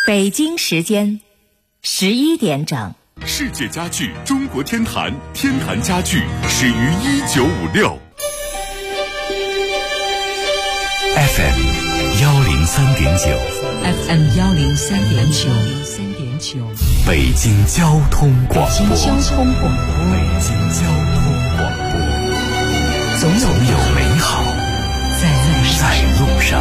北京时间11点整。 世界家具中国天坛，天坛家具始于1956。FM 103.9，FM 103.9， 北京交通广播， 北京交通广播， 总有美好在路上。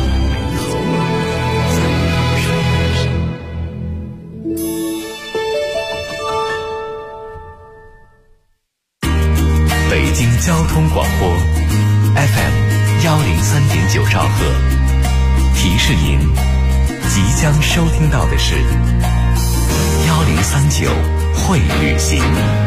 北京交通广播 FM 103.9兆赫，提示您即将收听到的是1039会旅行。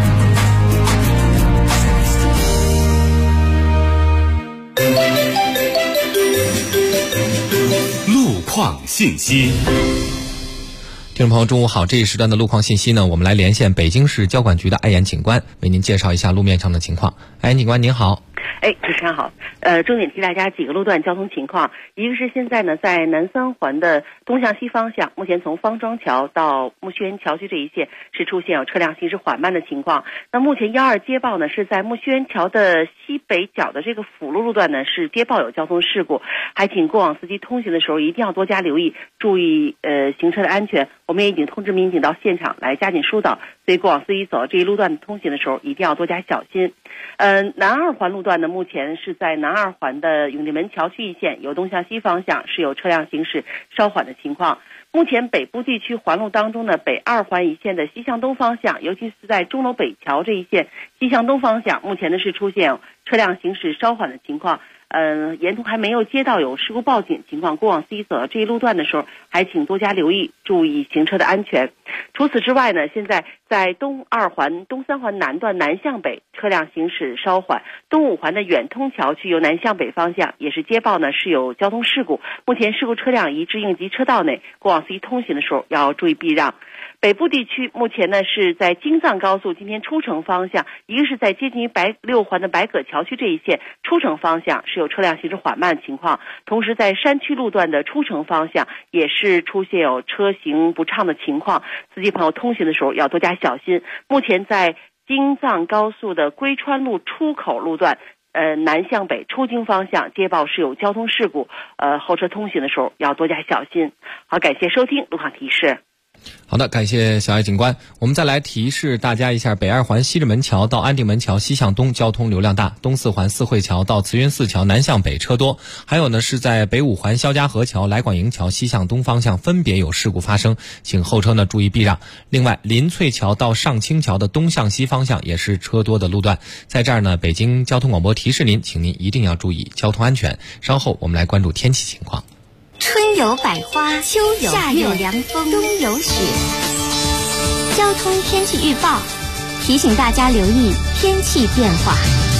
路况信息。 听众朋友，中午好！这一时段的路况信息呢，我们来连线北京市交管局的艾岩警官，为您介绍一下路面上的情况。艾岩警官您好。 主持人好。重点提大家几个路段交通情况。一个是现在呢，在南三环的东向西方向，目前从方庄桥到木樨园桥区这一线是出现有车辆行驶缓慢的情况。那目前12接报呢，是在木樨园桥的西北角的这个辅路路段呢，是接报有交通事故，还请过往司机通行的时候一定要多加留意，注意行车的安全。我们也已经通知民警到现场来加紧疏导，所以过往司机走这一路段通行的时候一定要多加小心。南二环路段呢，目前是在南二环的永定门桥区一线，由东向西方向是有车辆行驶稍缓的情况。目前北部地区环路当中呢，北二环一线的西向东方向，尤其是在钟楼北桥这一线西向东方向，目前呢是出现车辆行驶稍缓的情况。沿途还没有接到有事故报警情况，过往司机走到这一路段的时候，还请多加留意，注意行车的安全。除此之外呢，现在在东二环、东三环南段南向北车辆行驶稍缓，东五环的远通桥区由南向北方向也是接报呢是有交通事故，目前事故车辆移至应急车道内，过往司机通行的时候要注意避让。北部地区目前呢是在京藏高速今天出城方向，一个是在接近于六环的白葛桥区这一线出城方向是有车辆行驶缓慢的情况，同时在山区路段的出城方向也是出现有车行不畅的情况，司机朋友通行的时候要多加小心。目前在京藏高速的归川路出口路段南向北出京方向接报是有交通事故，后车通行的时候要多加小心。好，感谢收听路况提示。 好的，感谢小艾警官。我们再来提示大家一下，北二环西直门桥到安定门桥西向东交通流量大，东四环四惠桥到慈云寺桥南向北车多，还有呢是在北五环肖家河桥来广营桥西向东方向分别有事故发生，请后车呢注意避让。另外林翠桥到上清桥的东向西方向也是车多的路段，在这儿呢北京交通广播提示您，请您一定要注意交通安全。稍后我们来关注天气情况。 春有百花，秋有夏有凉风，冬有雪。交通天气预报提醒大家留意天气变化。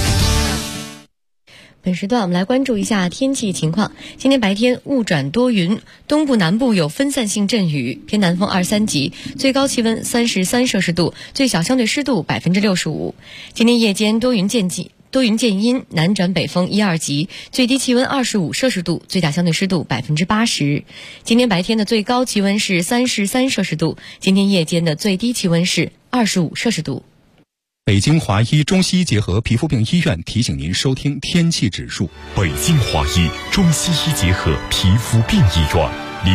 本时段我们来关注一下天气情况。今天白天雾转多云，东部南部有分散性阵雨，偏南风2、3级，最高气温33摄氏度，最小相对湿度65%。今天夜间多云见阴，南转北风1、2级，最低气温25摄氏度，最大相对湿度80%。今天白天的最高气温是33摄氏度，今天夜间的最低气温是25摄氏度。 北京华医中西医结合皮肤病医院提醒您收听天气指数。 北京华医中西医结合皮肤病医院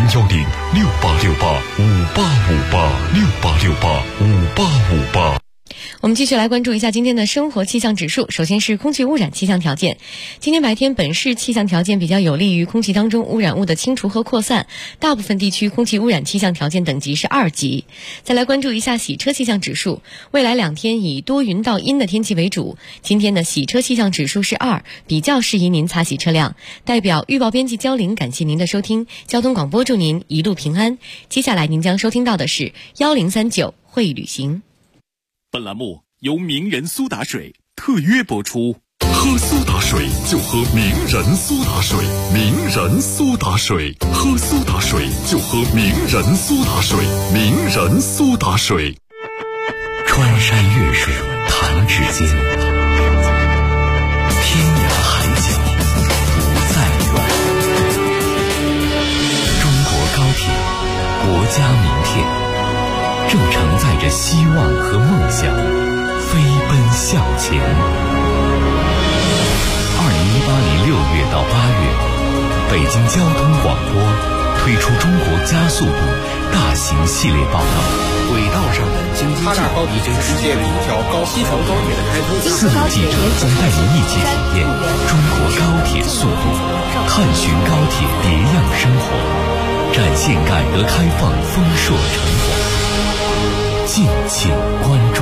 ，010-6868-5858，6868-5858。 我们继续来关注一下今天的生活气象指数。首先是空气污染气象条件。今天白天本市气象条件比较有利于空气当中污染物的清除和扩散，大部分地区空气污染气象条件等级是2级。再来关注一下洗车气象指数。未来2天以多云到阴的天气为主，今天的洗车气象指数是2，比较适宜您擦洗车辆。代表预报编辑焦玲感谢您的收听，交通广播祝您一路平安。接下来您将收听到的是1039会旅行。 本栏目由名人苏打水特约播出。喝苏打水就喝名人苏打水，名人苏打水，喝苏打水就喝名人苏打水，名人苏打水。穿山越水弹指间，天涯海角不再远。中国高铁国际着希望和梦想，飞奔向前。2018年6月到8月，北京交通广播推出中国加速度大型系列报道，轨道上的经济计划已经世界第一条西条高铁的开通。4名记者将带您一起体验中国高铁速度，探寻高铁别样生活，展现改革开放丰硕成果。敬请关注。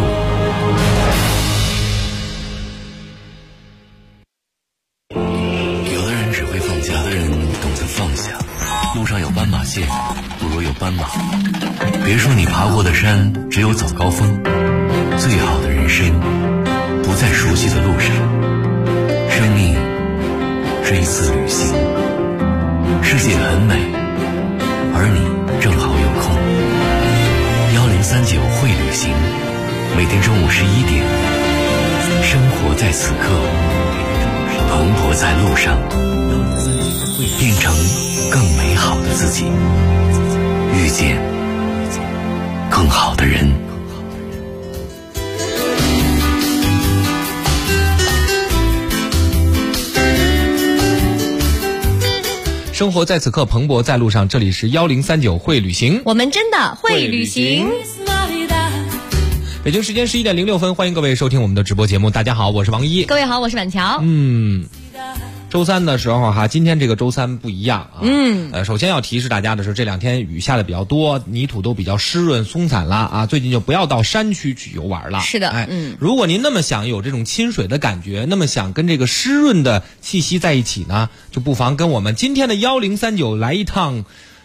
有的人只会放下，有的人懂得放下。路上有斑马线，不如有斑马。别说你爬过的山只有早高峰，最好的人生不在熟悉的路上。生命是一次旅行，世界很美，而你正好有空。1039会旅行，每天中午11点，生活在此刻，蓬勃在路上，变成更美好的自己，遇见更好的人。 生活在此刻，蓬勃在路上。这里是1039会旅行， 我们真的会旅行。 北京时间11点06分，欢迎各位收听我们的直播节目。大家好，我是王一。 各位好，我是板桥。 周三的时候哈，今天这个周三不一样啊。首先要提示大家的是，这2天雨下的比较多，泥土都比较湿润松散了啊。最近就不要到山区去游玩了。 是的， 如果您那么想有这种亲水的感觉，那么想跟这个湿润的气息在一起呢，就不妨跟我们今天的1039来一趟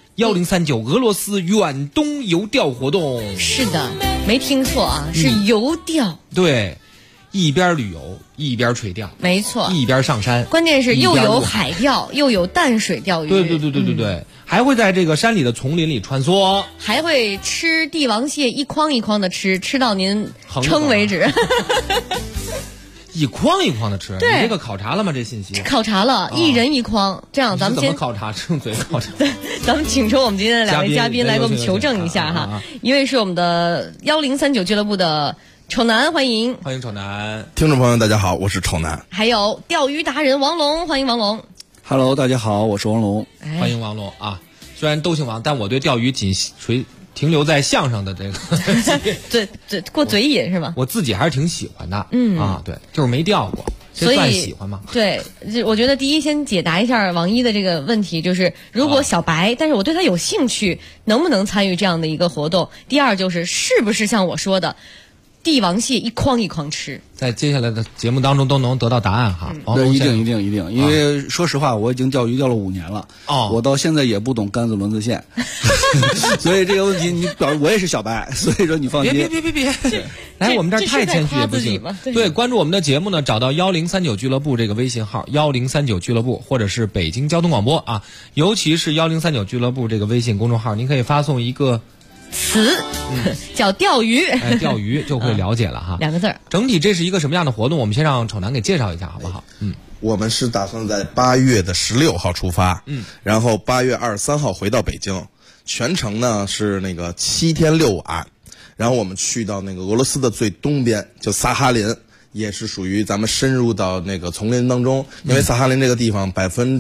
1039俄罗斯远东游钓活动。 是的，没听错啊，是游钓。 对。一边旅游一边垂钓， 没错， 一边上山， 关键是又有海钓又有淡水钓鱼。 对，还会在这个山里的丛林里穿梭， 还会吃帝王蟹，一筐一筐的吃到您撑为止。 一筐一筐的吃， 对， 你这个考察了吗？这信息考察了，一人一筐。这样，咱们怎么考察？用嘴考察。 咱们请出我们今天的2位嘉宾来给我们求证一下哈。一位是我们的1039俱乐部的丑男，欢迎丑男。 听众朋友大家好，我是丑男。 还有钓鱼达人王龙，欢迎王龙。 Hello， 大家好，我是王龙。 欢迎王龙啊！虽然都姓王，但我对钓鱼仅停留在相声的这个对过嘴瘾是吗？ 我自己还是挺喜欢的。对，就是没钓过。 所以算喜欢吗？ 对，我觉得第一先解答一下王一的这个问题，就是如果小白，但是我对他有兴趣，能不能参与这样的一个活动？第二就是是不是像我说的，帝王蟹一筐一筐吃？在接下来的节目当中都能得到答案哈。 一定，因为说实话，我已经钓鱼钓了5年了，我到现在也不懂杆子轮子线，所以这个问题我也是小白，所以说你放心。 别，来我们这儿太谦虚也不行。对，关注我们的节目呢，找到1039俱乐部这个微信号，1039俱乐部或者是北京交通广播啊，尤其是1039俱乐部这个微信公众号，您可以发送一个词叫钓鱼， 钓鱼就会了解了哈。 2个字。 整体这是一个什么样的活动？我们先让丑男给介绍一下好不好？ 我们是打算在8月的16号出发，然后8月23号回到北京，全程呢是那个7天6晚，然后我们去到那个俄罗斯的最东边，就萨哈林，也是属于咱们深入到那个丛林当中，因为萨哈林这个地方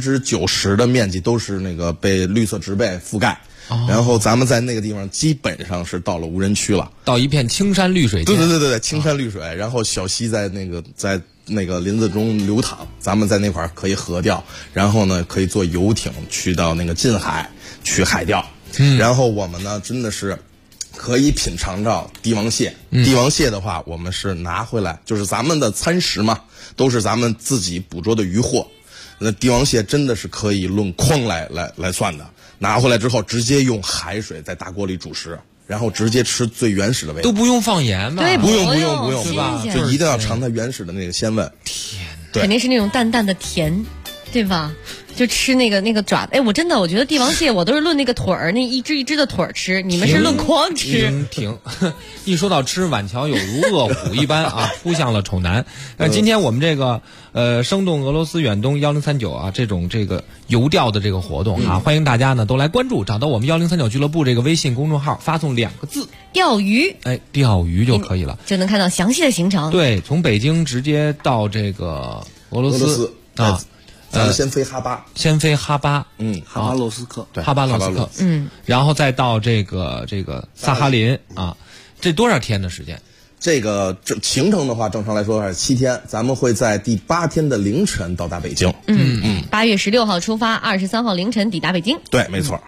90%的面积都是那个被绿色植被覆盖。然后咱们在那个地方基本上是到了无人区了， 到一片青山绿水。 对，青山绿水，然后小溪在那个林子中流淌，咱们在那块儿可以河钓，然后呢可以坐游艇去到那个近海去海钓。然后我们呢真的是可以品尝到帝王蟹。帝王蟹的话，我们是拿回来，就是咱们的餐食嘛，都是咱们自己捕捉的渔获。那帝王蟹真的是可以论筐来算的。拿回来之后，直接用海水在大锅里煮食，然后直接吃最原始的味道， 都不用放盐吧？ 对， 不用， 对吧？ 就一定要尝它原始的那个鲜味。 天， 肯定是那种淡淡的甜，对吧？就吃那个爪子。我觉得帝王蟹我都是论那个腿儿，那一只一只的腿儿吃，你们是论筐吃。 停，一说到吃，晚桥有如饿虎一般啊，扑向了丑男。今天我们这个生动俄罗斯远东1039啊，这个游钓的活动啊，欢迎大家呢都来关注，找到我们1039俱乐部这个微信公众号，发送2个字钓鱼。 钓鱼就可以了， 就能看到详细的行程。 对，从北京直接到这个俄罗斯啊。 咱们先飞哈巴， 哈巴洛斯克， 对，哈巴洛斯克，然后再到这个萨哈林啊，这多少天的时间？ 这个行程的话，正常来说是7天，咱们会在第8天的凌晨到达北京。 8月16号出发，23号凌晨抵达北京。 对，没错。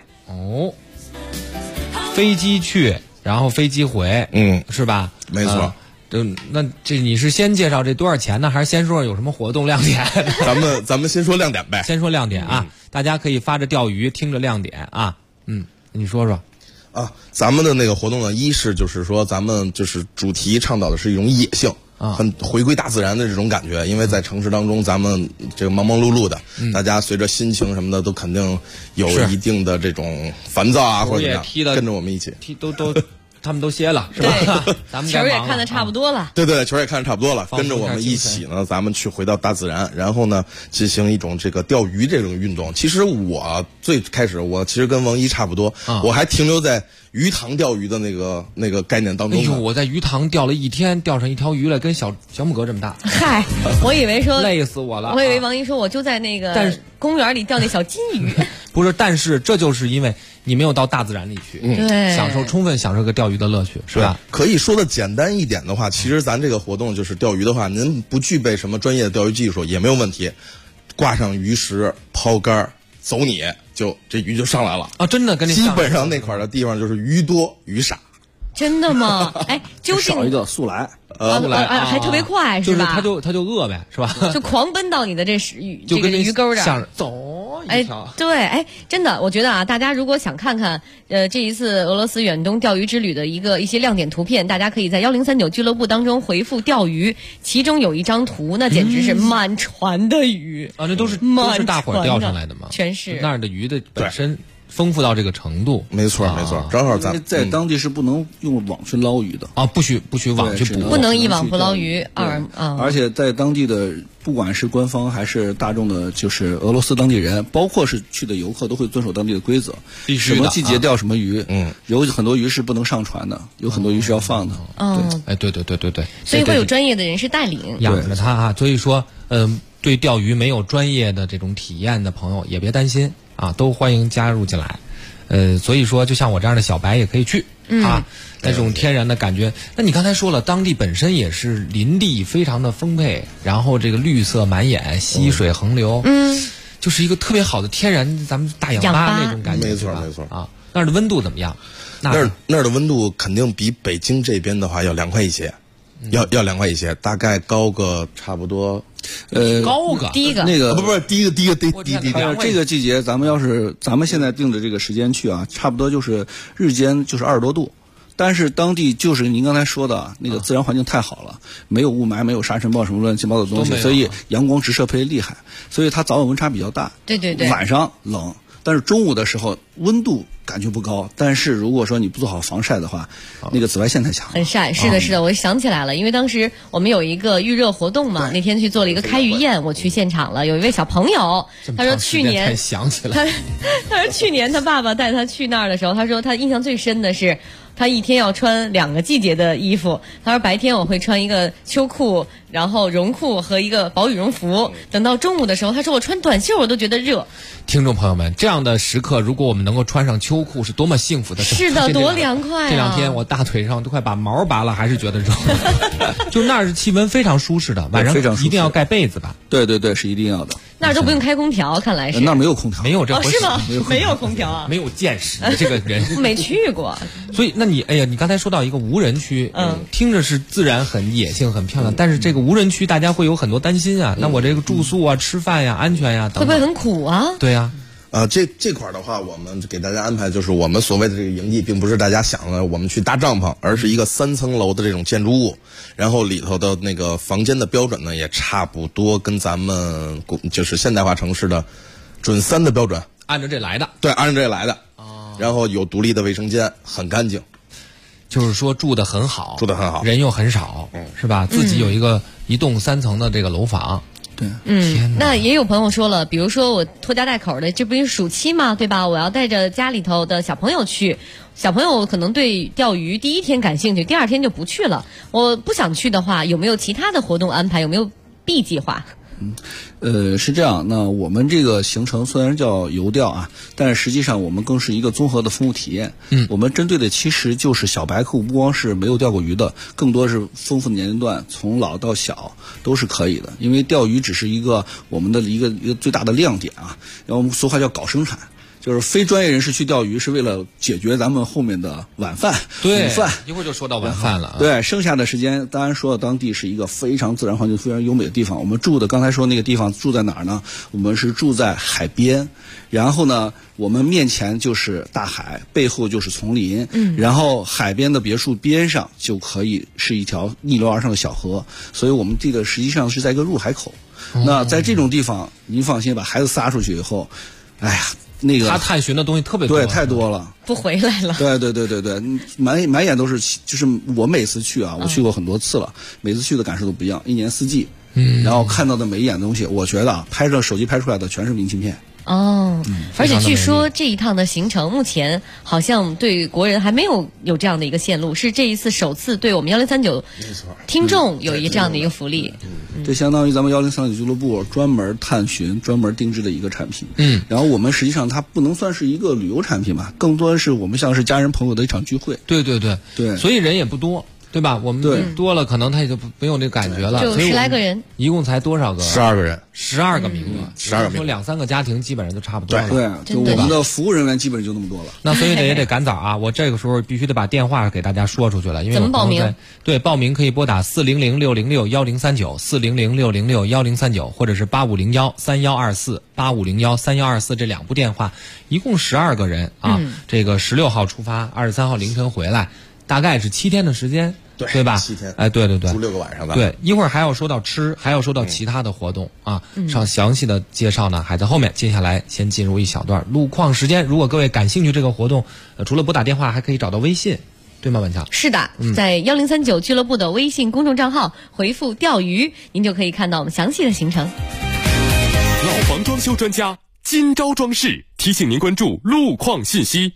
飞机去，然后飞机回，是吧？ 没错。 那这你是先介绍这多少钱呢，还是先说有什么活动亮点？ 咱们先说亮点呗。 先说亮点啊，大家可以发着钓鱼，听着亮点啊。你说说。 咱们的那个活动呢，一是就是说咱们就是主题倡导的是一种野性，很回归大自然的这种感觉。因为在城市当中，咱们这个忙忙碌碌的，大家随着心情什么的都肯定有一定的这种烦躁啊，或者怎么样，跟着我们一起都他们都歇了，是吧？咱们球也看得差不多了。 对，球也看得差不多了，跟着我们一起呢，咱们去回到大自然，然后呢，进行一种这个钓鱼这种运动。其实我最开始其实跟王一差不多，我还停留在鱼塘钓鱼的那个概念当中。 我在鱼塘钓了1天，钓上一条鱼来，跟小拇哥这么大。 嗨，我以为说累死我了。 我以为王一说我就在那个公园里钓那小金鱼。 不是，但是这就是因为你没有到大自然里去，充分享受个钓鱼的乐趣，是吧？ 可以说的简单一点的话，其实咱这个活动就是钓鱼的话，您不具备什么专业的钓鱼技术也没有问题，挂上鱼食、抛竿、走你，这鱼就上来了啊！真的跟基本上那块的地方就是鱼多鱼少。 真的吗？究竟少一个速来， 还特别快，是吧？ 就是他就饿呗，是吧？ 就狂奔到你的这个鱼钩这儿走。 对，真的，我觉得啊，大家如果想看看这一次俄罗斯远东钓鱼之旅的一些亮点图片，大家可以在1039俱乐部当中回复钓鱼，其中有一张图，那简直是满船的鱼啊！这都是大伙儿钓上来的吗？ 全是那儿的鱼的本身。丰富到这个程度， 没错，正好咱在当地是不能用网去捞鱼的啊，不许网去捕， 不能一网不捞鱼。 而且在当地的不管是官方还是大众的，就是俄罗斯当地人，包括是去的游客，都会遵守当地的规则， 必须的。 什么季节钓什么鱼，有很多鱼是不能上船的，有很多鱼是要放的。 对， 所以会有专业的人士带领养着它啊。所以说，对钓鱼没有专业的这种体验的朋友也别担心。都欢迎加入进来，所以说就像我这样的小白也可以去那种天然的感觉。那你刚才说了，当地本身也是林地非常的丰沛，然后这个绿色满眼，溪水横流，就是一个特别好的天然咱们大氧吧那种感觉。 没错啊。那儿的温度怎么样？ 那儿的温度肯定比北京这边的话要凉快一些，要凉快一些，大概高个差不多。 高个第一个那个不是第一个这个季节咱们现在定的这个时间去啊，差不多就是日间就是20多度，但是当地就是您刚才说的那个自然环境太好了，没有雾霾，没有沙尘暴什么乱七八糟的东西，所以阳光直射特别厉害，所以它早晚温差比较大。 对， 晚上冷，但是中午的时候温度感觉不高，但是如果说你不做好防晒的话，那个紫外线太强了。 很晒，是的，我想起来了，因为当时我们有一个预热活动嘛，那天去做了一个开渔宴，我去现场了，有一位小朋友，他说去年想起来， 他说去年他爸爸带他去那儿的时候，他说他印象最深的是。他一天要穿2个季节的衣服。他说白天我会穿一个秋裤，然后绒裤和一个薄羽绒服。等到中午的时候，他说我穿短袖我都觉得热。 听众朋友们，这样的时刻，如果我们能够穿上秋裤，是多么幸福的事！ 是的，多凉快啊！ 这2天我大腿上都快把毛拔了，还是觉得热。就那儿是气温非常舒适的，晚上一定要盖被子吧？ 对，是一定要的。 那儿都不用开空调，看来是。 那儿没有空调， 没有这是吗？没有空调啊？ 没有见识，这个人没去过。 所以，那你你刚才说到一个无人区，听着是自然很野性很漂亮，但是这个无人区大家会有很多担心啊。那我这个住宿啊、吃饭呀、安全呀， 会不会很苦啊？ 对呀。 这块的话，我们给大家安排就是我们所谓的这个营地，并不是大家想的我们去搭帐篷，而是一个3层楼的这种建筑物，然后里头的那个房间的标准呢，也差不多跟咱们就是现代化城市的准3的标准， 按照这来的。 对，按照这来的。然后有独立的卫生间，很干净， 就是说住得很好， 人又很少， 是吧？自己有一栋3层的这个楼房。 对， 那也有朋友说了，比如说我拖家带口的，这不是暑期嘛，对吧？我要带着家里头的小朋友去，小朋友可能对钓鱼第一天感兴趣，第二天就不去了。我不想去的话，有没有其他的活动安排？有没有 B 计划？ 是这样。那我们这个行程虽然叫游钓啊，但是实际上我们更是一个综合的丰富体验。我们针对的其实就是小白客户，不光是没有钓过鱼的，更多是丰富的年龄段，从老到小都是可以的。因为钓鱼只是一个我们的一个最大的亮点啊，然后我们俗话叫搞生产。就是非专业人士去钓鱼是为了解决咱们后面的晚饭、午饭， 一会儿就说到晚饭了。 对，剩下的时间，当然说到当地是一个非常自然环境非常优美的地方。我们住的刚才说那个地方住在哪儿呢？我们是住在海边，然后呢，我们面前就是大海，背后就是丛林，然后海边的别墅边上就可以是一条逆流而上的小河，所以我们这个实际上是在一个入海口。那在这种地方，您放心，把孩子撒出去以后，哎呀。那个他探寻的东西特别多， 对，太多了， 不回来了。 对，满眼都是，就是我每次去啊，我去过很多次了，每次去的感受都不一样，一年四季，然后看到的每一眼东西，我觉得啊，手机拍出来的全是明信片。 而且据说这一趟的行程目前好像对国人还没有这样的一个线路，是这一次首次对我们1039听众有这样的一个福利。 这相当于咱们1039俱乐部专门探寻、专门定制的一个产品。然后我们实际上它不能算是一个旅游产品吧，更多的是我们像是家人朋友的一场聚会。 对，所以人也不多。对吧？我们多了，可能他也就没有那感觉了。 就10来个人， 一共才多少个 ？12个人 ，12个名额 ，12个名额， 说2-3个家庭基本上就差不多了。 对，就我们的服务人员基本就那么多了。 那所以也得赶早啊！我这个时候必须得把电话给大家说出去了，因为怎么报名？ 对，报名可以拨打400-606-1039，400-606-1039，或者是8501-3124，8501-3124这2部电话，一共12个人啊。这个16号出发，23号凌晨回来，大概是7天的时间。对吧 ？7天， 哎，对， 住6个晚上吧。 对，一会儿还要说到吃，还要说到其他的活动啊。详细的介绍呢还在后面。接下来先进入一小段路况时间。如果各位感兴趣这个活动，除了拨打电话，还可以找到微信，对吗？文强？ 是的，在1039俱乐部的微信公众账号回复钓鱼，您就可以看到我们详细的行程。 老房装修专家金招装饰提醒您关注路况信息。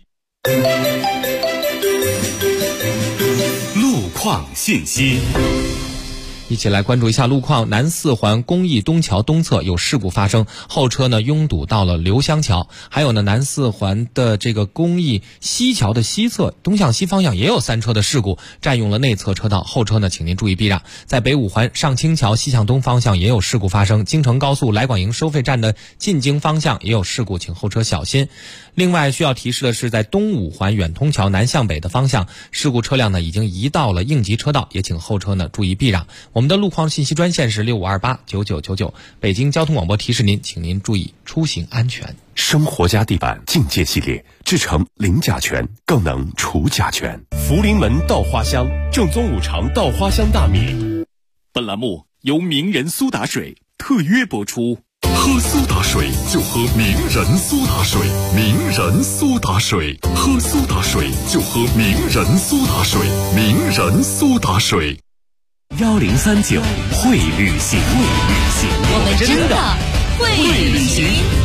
路况信息， 一起来关注一下路况。南4环公益东桥东侧有事故发生，后车呢拥堵到了刘香桥。还有呢，南4环的这个公益西桥的西侧东向西方向也有3车的事故，占用了内侧车道，后车呢请您注意避让。在北5环上清桥西向东方向也有事故发生，京承高速来广营收费站的进京方向也有事故，请后车小心。另外需要提示的是，在东5环远通桥南向北的方向，事故车辆呢已经移到了应急车道，也请后车呢注意避让。我们的路况信息专线是65289999，北京交通广播提示您，请您注意出行安全。 生活家地板境界系列制成零甲醛，更能除甲醛。福临门稻花香，正宗5常稻花香大米。本栏目由名人苏打水特约播出。 喝苏打水就喝名人苏打水，名人苏打水，喝苏打水就喝名人苏打水，名人苏打水。 1039会旅行， 我们真的会旅行。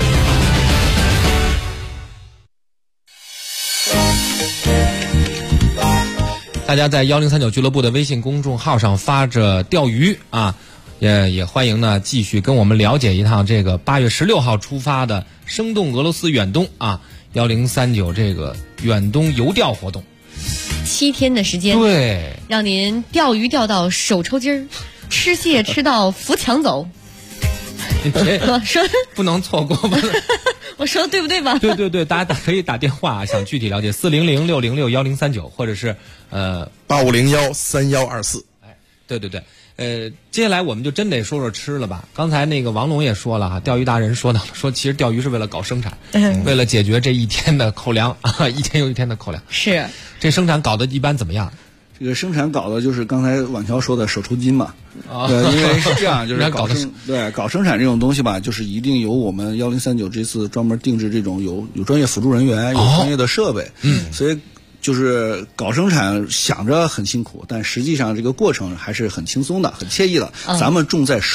大家在1039俱乐部的微信公众号上发着钓鱼啊。也欢迎呢继续跟我们了解一趟这个8月16号出发的生动俄罗斯远东啊1039这个远东游钓活动 ，7天的时间， 对， 让您钓鱼钓到手抽筋儿，吃蟹吃到扶墙走。 说不能错过吧？ 我说的对不对吧？ 对，大家可以打电话想具体了解400-606-1039，或者是 8501-3124。 哎，对。接下来我们就真得说说吃了吧。刚才那个王龙也说了哈，钓鱼达人说到了，说其实钓鱼是为了搞生产，为了解决这一天的口粮啊，一天又一天的口粮。 是这生产搞得一般怎么样？ 这个生产搞的就是刚才婉乔说的手抽筋嘛。对，因为是这样，就是搞生产这种东西吧，就是一定由我们1039这次专门定制这种有专业辅助人员，有专业的设备，所以。就是搞生产想着很辛苦，但实际上这个过程还是很轻松的，很惬意的。咱们重在收获。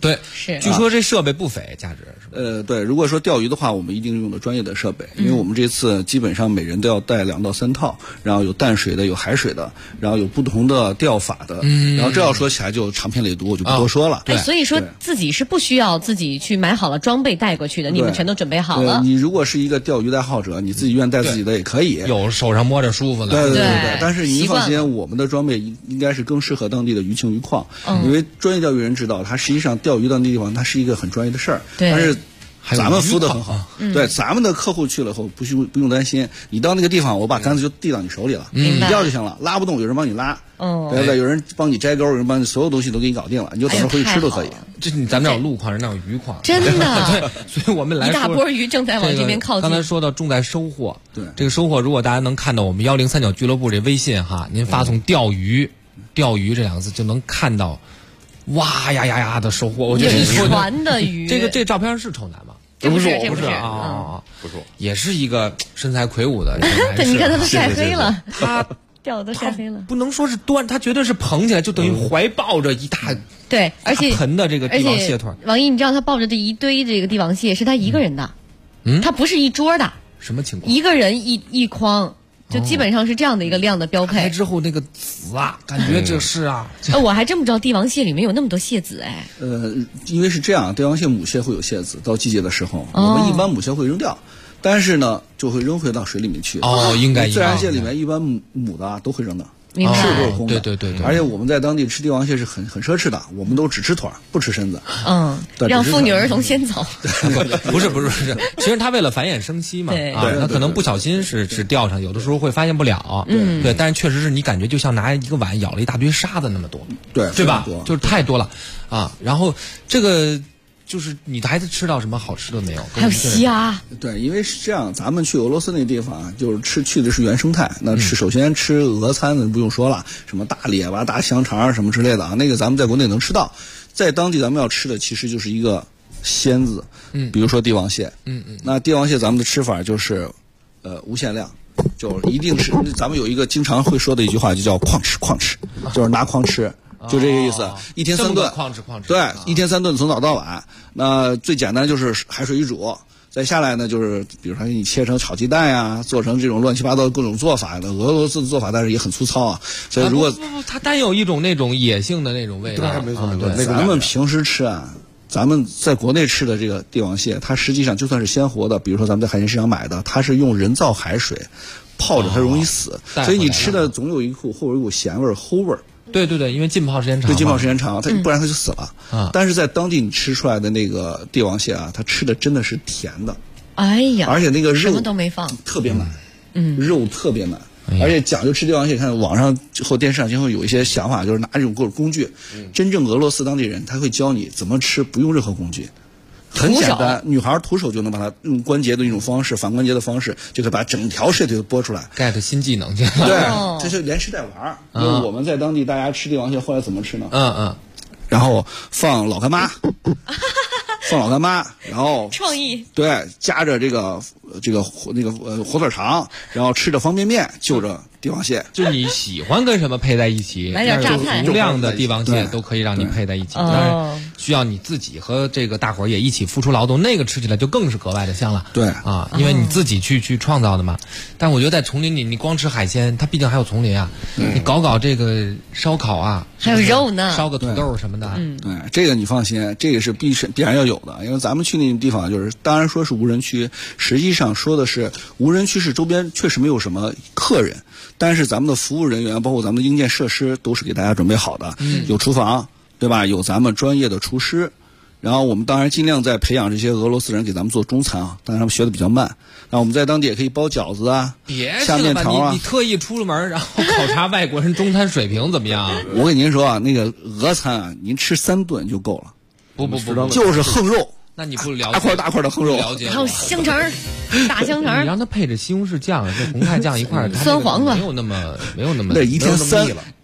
对， 是。 据说这设备不菲，价值是吧？ 对，如果说钓鱼的话，我们一定用的专业的设备，因为我们这次基本上每人都要带2到3套，然后有淡水的，有海水的，然后有不同的钓法的，然后这要说起来就长篇累牍，我就不多说了。 对，所以说自己是不需要自己去买好了装备带过去的，你们全都准备好了。 你如果是一个钓鱼的爱好者，你自己愿带自己的也可以， 有手上摸着舒服的。 对。但是您放心，我们的装备应该是更适合当地的鱼情鱼况，因为专业钓鱼人知道，它实际上钓鱼的那地方，它是一个很专业的事儿。但是咱们服务的很好，对，咱们的客户去了后不用担心，你到那个地方，我把杆子就递到你手里了，你钓就行了，拉不动有人帮你拉，对不对？有人帮你摘钩，有人帮你所有东西都给你搞定了，你就等着回去吃都可以。 这咱们这有陆况，人那有鱼况， 真的。 对，所以我们来说， 一大波鱼正在往这边靠近。 刚才说到重在收获， 对这个收获，如果大家能看到我们1039俱乐部这微信哈，您发送钓鱼这2个字就能看到。哇呀呀呀的收获，我觉得一船的鱼。 这照片是丑男吗？ 不是啊，不是，也是一个身材魁梧的。 对，你看他都晒黑了，他钓的都晒黑了。 不能说是端，他绝对是捧起来，就等于怀抱着一大对，而且盆的这个帝王蟹腿。 王毅，你知道他抱着这一堆这个帝王蟹是他一个人的，他不是一桌的。 什么情况？ 一个人一筐。就基本上是这样的一个量的标配。 开之后那个籽啊，感觉这是啊。 我还真不知道帝王蟹里面有那么多蟹籽哎。 因为是这样，帝王蟹母蟹会有蟹籽，到季节的时候，我们一般母蟹会扔掉，但是呢就会扔回到水里面去。 应该自然蟹里面一般母的都会扔的。 明白， 是都是空的， 对， 而且我们在当地吃帝王蟹是很奢侈的，我们都只吃腿不吃身子。 让妇女儿童先走。 不是，其实他为了繁衍生息嘛，他可能不小心是钓上，有的时候会发现不了。对，但是确实是你感觉就像拿一个碗舀了一大堆沙子那么多，对吧？就是太多了啊。然后这个。就是你的孩子吃到什么好吃的没有？ 还有虾。 对，因为是这样，咱们去俄罗斯那地方，就是去的是原生态。那首先吃俄餐的不用说了，什么大列巴、大香肠什么之类的啊，那个咱们在国内能吃到。在当地咱们要吃的其实就是一个鲜字，比如说帝王蟹，那帝王蟹咱们的吃法就是无限量。就一定是咱们有一个经常会说的一句话，就叫哐吃，就是拿筐吃。就这个意思，一天3顿，对，一天3顿从早到晚。那最简单就是海水一煮，再下来呢就是比如说给你切成炒鸡蛋呀，做成这种乱七八糟的各种做法的。俄罗斯的做法但是也很粗糙啊，所以如果它单有一种那种野性的那种味道， 没错， 对，咱们平时吃啊。咱们在国内吃的这个帝王蟹，它实际上就算是鲜活的，比如说咱们在海鲜市场买的，它是用人造海水泡着，它容易死，所以你吃的总有一股后有一股咸味儿、齁味儿。 对，因为浸泡时间长。 对，浸泡时间长，它不然它就死了。但是在当地你吃出来的那个帝王蟹啊，它吃的真的是甜的。 哎呀， 而且那个肉什么都没放， 特别满，肉特别满。而且讲究吃帝王蟹，看网上或电视上经常有一些想法，就是拿这种各种工具。真正俄罗斯当地人他会教你怎么吃，不用任何工具，很简单。女孩徒手就能把它用关节的一种方式，反关节的方式，就可以把整条蟹腿都剥出来。 get 新技能去。 对，这是连吃带玩。因为我们在当地大家吃帝王蟹后来怎么吃呢？然后放老干妈。放老干妈，然后创意对，夹着这个火腿肠，然后吃着方便面，就着帝王蟹。 就你喜欢跟什么配在一起， 来点榨菜， 足量的帝王蟹都可以让你配在一起。当然需要你自己和这个大伙儿也一起付出劳动，那个吃起来就更是格外的香了。 对啊，因为你自己去创造的嘛。但我觉得在丛林里，你光吃海鲜，它毕竟还有丛林啊。你搞这个烧烤啊， 还有肉呢， 烧个土豆什么的。 对，这个你放心，这个是必然要有的。因为咱们去那个地方，就是当然说是无人区，实际上说的是无人区是周边确实没有什么客人，但是咱们的服务人员包括咱们的硬件设施都是给大家准备好的，有厨房，对吧？有咱们专业的厨师。然后我们当然尽量在培养这些俄罗斯人给咱们做中餐啊，当然他们学的比较慢。那我们在当地也可以包饺子啊，下面条啊。 你特意出了门，然后考察外国人中餐水平怎么样？ 我跟您说啊，那个俄餐啊，您吃3顿就够了。 不， 就是横肉。 那你不了解大块的横肉， 还有香肠，大香肠。 你让他配着西红柿酱、这红菜酱一块儿， 酸黄瓜没有那么。 那一天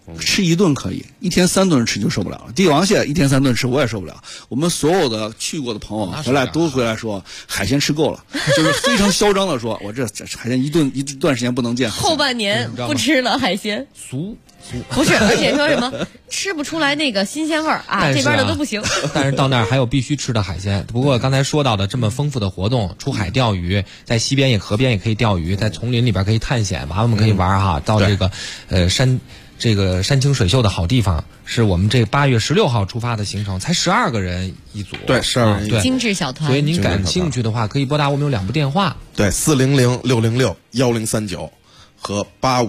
吃一顿可以，一天3顿吃就受不了了。帝王蟹一天3顿吃我也受不了。我们所有的去过的朋友回来都回来说海鲜吃够了，就是非常嚣张的说，我这海鲜一段时间不能见。 后半年不吃了海鲜， 俗。 不是，而且说什么吃不出来那个新鲜味儿啊，这边的都不行。 但是到那儿还有必须吃的海鲜。不过刚才说到的这么丰富的活动，出海钓鱼，在西边河边也可以钓鱼，在丛林里边可以探险，娃娃们可以玩哈。到这个山清水秀的好地方，是我们这8月16号出发的行程，才12个人一组。 对，12人一组， 精致小团。 所以您感兴趣的话，可以拨打我们有2部电话， 对，400-606-1039。和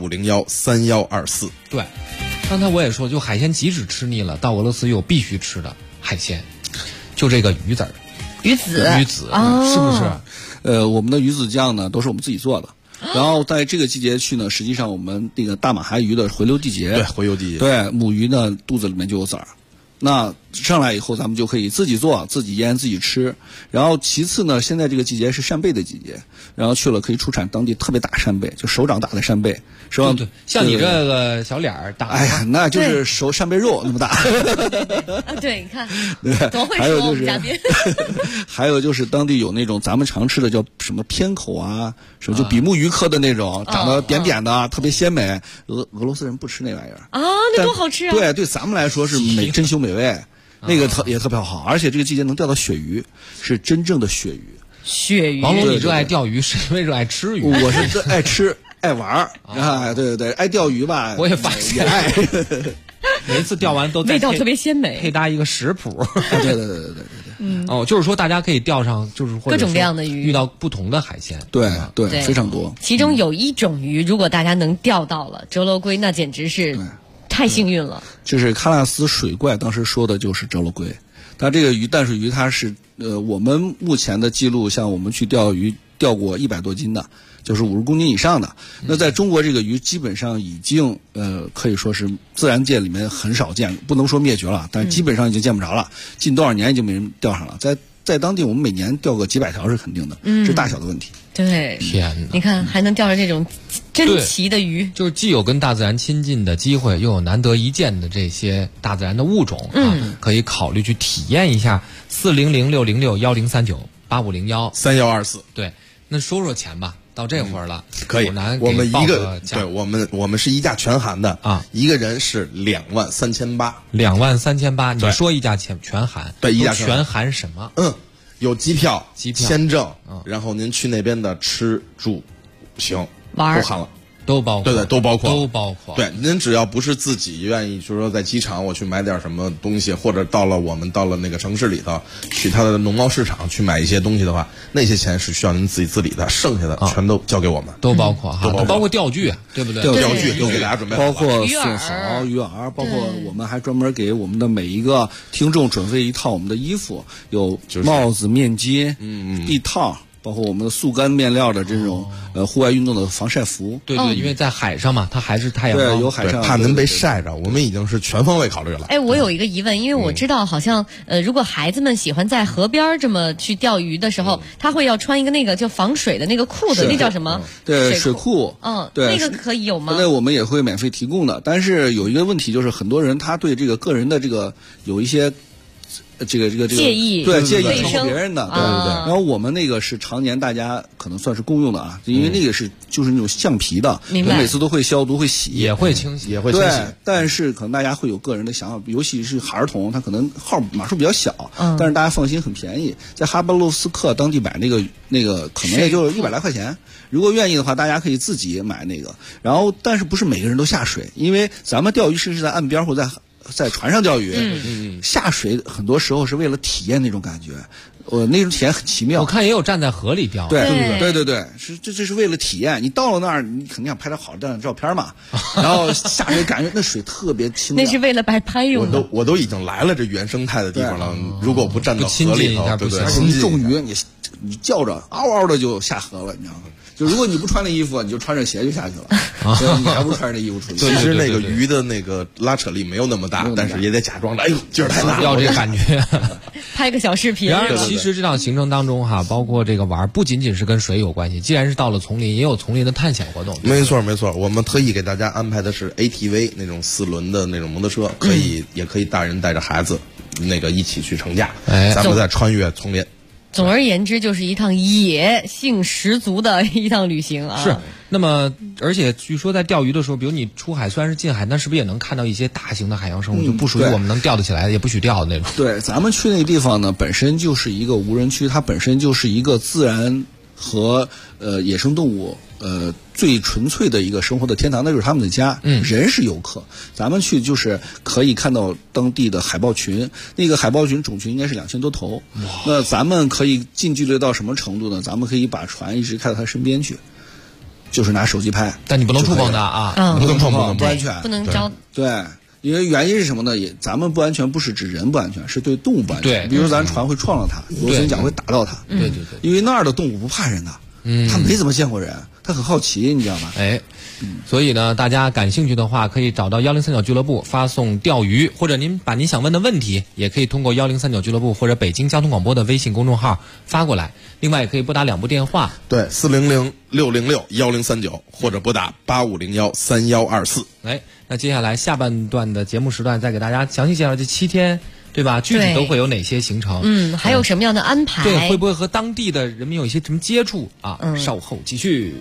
8501-3124。 对，刚才我也说，就海鲜即使吃腻了，到俄罗斯有必须吃的海鲜，就这个鱼子儿。 鱼子， 是不是？我们的鱼子酱呢，都是我们自己做的。然后在这个季节去呢，实际上我们那个大马哈鱼的回流季节， 对，回游季节， 对，母鱼呢肚子里面就有籽儿。那上来以后，咱们就可以自己做、自己腌、自己吃。然后其次呢，现在这个季节是扇贝的季节，然后去了可以出产当地特别大扇贝，就手掌大的扇贝。 对，像你这个小脸儿大， 哎呀，那就是扇贝肉那么大。 对，你看， 多会说我们嘉宾。还有就是当地有那种咱们常吃的叫什么偏口啊，什么就比目鱼科的那种，长得扁扁的，特别鲜美。俄罗斯人不吃那玩意儿啊，那多好吃啊！ 对，咱们来说是珍馐美味，那个也特别好，而且这个季节能钓到鳕鱼，是真正的鳕鱼。 鳕鱼， 王龙，你热爱钓鱼，是因为热爱吃鱼？ 我是爱吃爱玩啊，对，爱钓鱼吧， 我也发现，每一次钓完都味道特别鲜美， 配搭一个食谱。 对。 就是说大家可以钓上，就是各种各样的鱼， 遇到不同的海鲜， 对，非常多。 其中有一种鱼，如果大家能钓到了折罗龟，那简直是太幸运了。 就是喀纳斯水怪当时说的就是折罗龟，它这个鱼淡水鱼，它是我们目前的记录，像我们去钓鱼钓过100多斤的，就是50公斤以上的。那在中国这个鱼基本上已经可以说是自然界里面很少见，不能说灭绝了，但是基本上已经见不着了。近多少年已经没人钓上了，在当地我们每年钓个几百条是肯定的，是大小的问题。 对， 天哪！ 你看还能钓着这种珍奇的鱼， 就是既有跟大自然亲近的机会，又有难得一见的这些大自然的物种可以考虑去体验一下。400-606-1039-8501-3124。对，那说说钱吧，到这会儿了， 可以。我们一个对，我们是一价全含的啊，一个人是23800。 23800，你说一价全含， 对，一价全含什么？ 有机票、签证，然后您去那边的吃住行玩都含了。 都包括， 对，都包括。 对， 您只要不是自己愿意，就是说在机场我去买点什么东西，或者我们到了那个城市里头，去它的农贸市场去买一些东西的话，那些钱是需要您自己自理的，剩下的全都交给我们。 都包括哈，包括钓具，对不对？ 钓具都给大家准备好了， 包括笋毫、鱼饵，包括我们还专门给我们的每一个听众准备一套我们的衣服，有帽子、面巾、地套。包括我们的速干面料的这种户外运动的防晒服， 对，因为在海上嘛，它还是太阳光，对，有海上怕您被晒着，我们已经是全方位考虑了。 哎，我有一个疑问，因为我知道好像如果孩子们喜欢在河边这么去钓鱼的时候，他会要穿一个那个叫防水的那个裤子，那叫什么？ 对，水裤。 对，那个可以有吗？ 那我们也会免费提供的，但是有一个问题就是很多人他对这个个人的这个有一些。这个介意， 对，介意超别人的， 对。 然后我们那个是常年大家可能算是共用的啊，因为那个就是那种橡皮的，我每次都会消毒、会洗， 也会清洗， 对，但是可能大家会有个人的想法，尤其是儿童，他可能码数比较小，但是大家放心，很便宜，在哈巴洛斯克当地买那个可能也就100来块钱。如果愿意的话，大家可以自己买那个。然后，但是不是每个人都下水，因为咱们钓鱼是在岸边或在船上钓鱼，下水很多时候是为了体验那种感觉，那种体验很奇妙。 我看也有站在河里钓， 对，这是为了体验。你到了那儿，你肯定想拍点好的照片嘛，然后下水感觉那水特别清亮。 那是为了摆拍用的。 我都已经来了这原生态的地方了，如果不站到河里头，对不对？ 你重鱼，你叫着嗷嗷的就下河了，你知道吗？就如果你不穿那衣服，你就穿着鞋就下去了。 你还不如穿着那衣服出去。 其实那个鱼的那个拉扯力没有那么大，但是也得假装的，哎呦劲儿太大， 要这个感觉。 拍个小视频。 然而，其实这趟行程当中哈，包括这个玩，不仅仅是跟水有关系。既然是到了丛林，也有丛林的探险活动。 没错，我们特意给大家安排的是 ATV 那种4轮的那种摩托车，也可以大人带着孩子那个一起去乘驾，咱们再穿越丛林。 总而言之，就是一趟野性十足的一趟旅行啊！ 是，那么而且据说在钓鱼的时候，比如你出海虽然是近海，那是不是也能看到一些大型的海洋生物，就不属于我们能钓得起来的，也不许钓的那种？ 对，咱们去那个地方呢，本身就是一个无人区，它本身就是一个自然和野生动物最纯粹的一个生活的天堂，那就是他们的家。人是游客，咱们去就是可以看到当地的海豹群，那个海豹群种群应该是2000多头。那咱们可以近距离到什么程度呢？咱们可以把船一直开到他身边去，就是拿手机拍， 但你不能触碰它啊， 不能触碰，不安全， 不能招。 对。因为原因是什么呢？咱们不安全不是指人不安全，是对动物不安全。 对， 比如咱船会撞到它，螺旋桨会打到它。 对。 因为那儿的动物不怕人的，他没怎么见过人，他很好奇，你知道吗？ 所以呢，大家感兴趣的话，可以找到103.9俱乐部发送钓鱼，或者您把您想问的问题，也可以通过103.9俱乐部或者北京交通广播的微信公众号发过来。另外，也可以拨打2部电话， 对，400-606-1039，或者拨打8501-3124。 那接下来下半段的节目时段，再给大家详细介绍这7天。对吧？具体都会有哪些行程？ 还有什么样的安排？ 对，会不会和当地的人民有一些什么接触啊？稍后继续。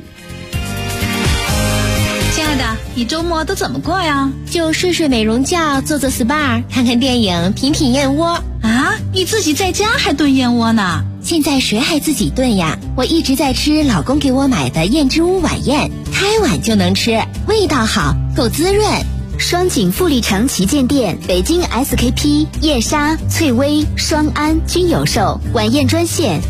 亲爱的，你周末都怎么过呀？ 就睡美容觉，做 SPA， 看看电影，品燕窝。 啊，你自己在家还炖燕窝呢？ 现在谁还自己炖呀？我一直在吃老公给我买的燕之屋晚宴，开碗就能吃，味道好，够滋润。 双井富力城旗舰店、北京 SKP、叶莎、翠微、双安均有售。晚宴专线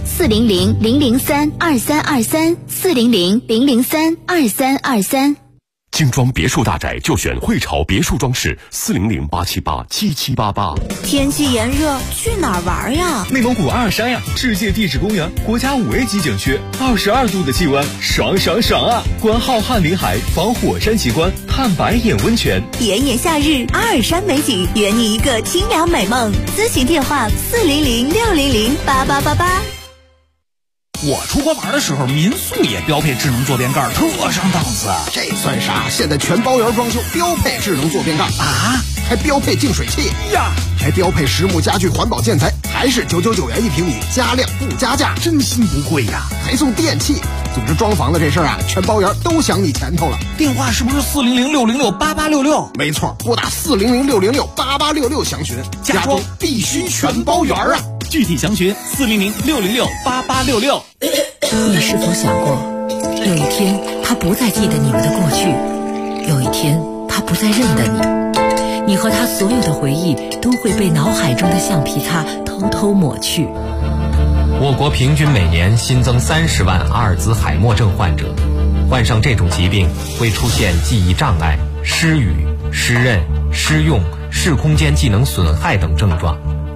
400-003-2323，400-003-2323。 精装别墅大宅就选汇潮别墅装饰，400-878-7788。 天气炎热，去哪儿玩呀？ 内蒙古阿尔山呀，世界地质公园，国家5A级景区，22度的气温，爽啊！观浩瀚林海，访火山奇观，探白眼温泉。 炎炎夏日，阿尔山美景，圆你一个清凉美梦。咨询电话400-600-8888。 我出国玩的时候，民宿也标配智能坐便盖，特上档次。 这算啥？现在全包圆装修标配智能坐便盖啊， 还标配净水器呀， 还标配实木家具环保建材，还是999元1平米，加量不加价， 真心不贵呀。 还送电器。总之装房子这事儿啊，全包圆都想你前头了。 电话是不是400-606-8866？ 没错，拨打400-606-8866详询。 家装必须全包圆啊！具体详询400-606-8866。 你是否想过，有一天他不再记得你们的过去，有一天他不再认得你，你和他所有的回忆都会被脑海中的橡皮擦偷偷抹去。 我国平均每年新增30万阿尔兹海默症患者，患上这种疾病会出现记忆障碍、失语、失认、失用、视空间技能损害等症状。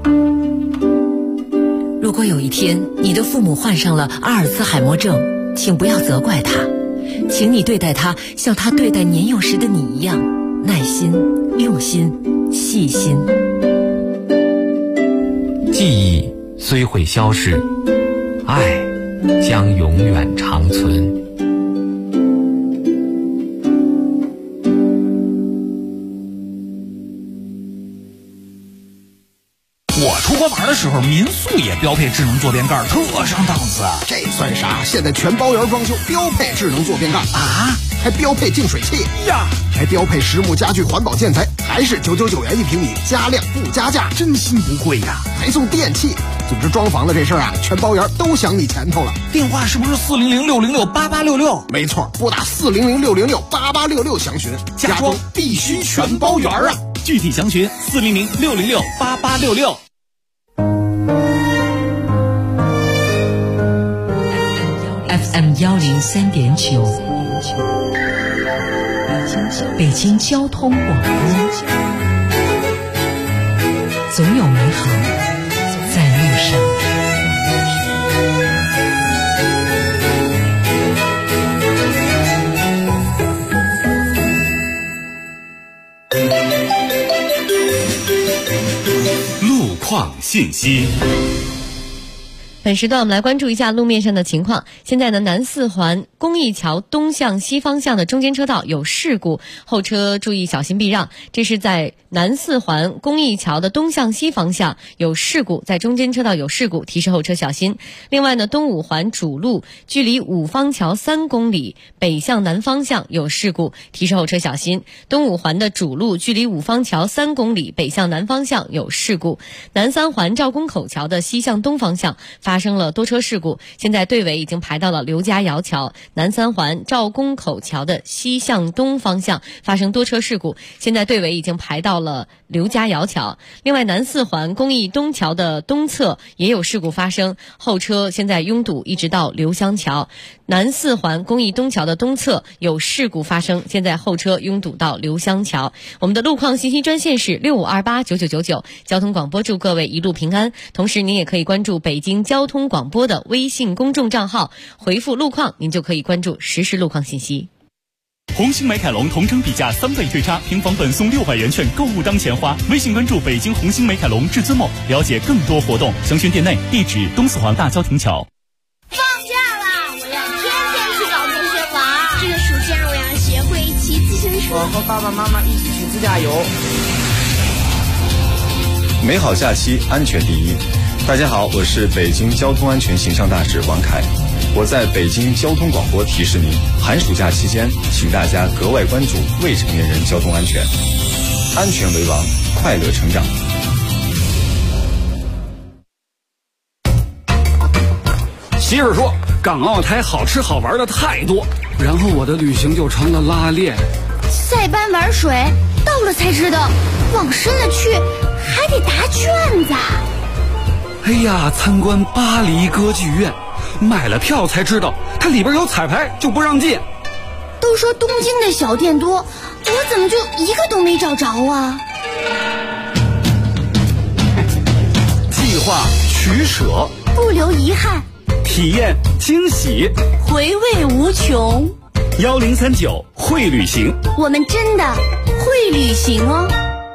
如果有一天你的父母患上了阿尔兹海默症，请不要责怪他，请你对待他像他对待年幼时的你一样，耐心、用心、细心。 记忆虽会消逝，爱将永远长存。 我出国玩的时候，民宿也标配智能坐便盖，特上档次。 这算啥？现在全包圆装修标配智能坐便盖啊， 还标配净水器呀， 还标配实木家具环保建材，还是999元1平米，加量不加价， 真心不贵呀。 还送电器。总之装房子这事儿啊，全包圆都想你前头了。 电话是不是400-606-8866？ 没错，拨打400-606-8866详询。 家装必须全包圆啊！具体详询400-606-8866。 FM 103.9，北京交通广播，总有美好在路上。 信息。 本时段我们来关注一下路面上的情况。现在呢，南四环公益桥东向西方向的中间车道有事故，后车注意小心避让。这是在南四环公益桥的东向西方向有事故，在中间车道有事故，提示后车小心。另外呢，东五环主路距离五方桥3公里，北向南方向有事故，提示后车小心。东五环的主路距离五方桥3公里，北向南方向有事故。南三环赵公口桥的西向东方向发生了多车事故，现在队尾已经排到了刘家窑桥。南三环赵公口桥的西向东方向发生多车事故，现在队尾已经排到了刘家窑桥。另外，南四环公益东桥的东侧也有事故发生，后车现在拥堵一直到刘香桥。南四环公益东桥的东侧有事故发生，现在后车拥堵到刘香桥。我们的路况信息专线是65289999，交通广播祝各位一路平安。同时您也可以关注北京交通广播的微信公众账号，回复路况，您就可以关注实时路况信息。 红星美凯龙同城比价3倍对差，平房本送600元券，购物当钱花。微信关注北京红星美凯龙至尊梦，了解更多活动。详询店内，地址东四环大郊亭桥。 放假了，我要天天去找同学玩。这个暑假我要学会骑自行车。 我和爸爸妈妈一起去自驾游。 美好假期，安全第一。大家好，我是北京交通安全形象大使王凯。我在北京交通广播提示您，寒暑假期间，请大家格外关注未成年人交通安全，安全为王，快乐成长。 媳妇说，港澳台好吃好玩的太多，然后我的旅行就成了拉练。 塞班玩水，到了才知道，往深了去还得答卷子。 哎呀，参观巴黎歌剧院，买了票才知道它里边有彩排，就不让进。 都说东京的小店多，我怎么就一个都没找着啊？ 计划取舍， 不留遗憾， 体验惊喜， 回味无穷。 1039会旅行， 我们真的会旅行哦。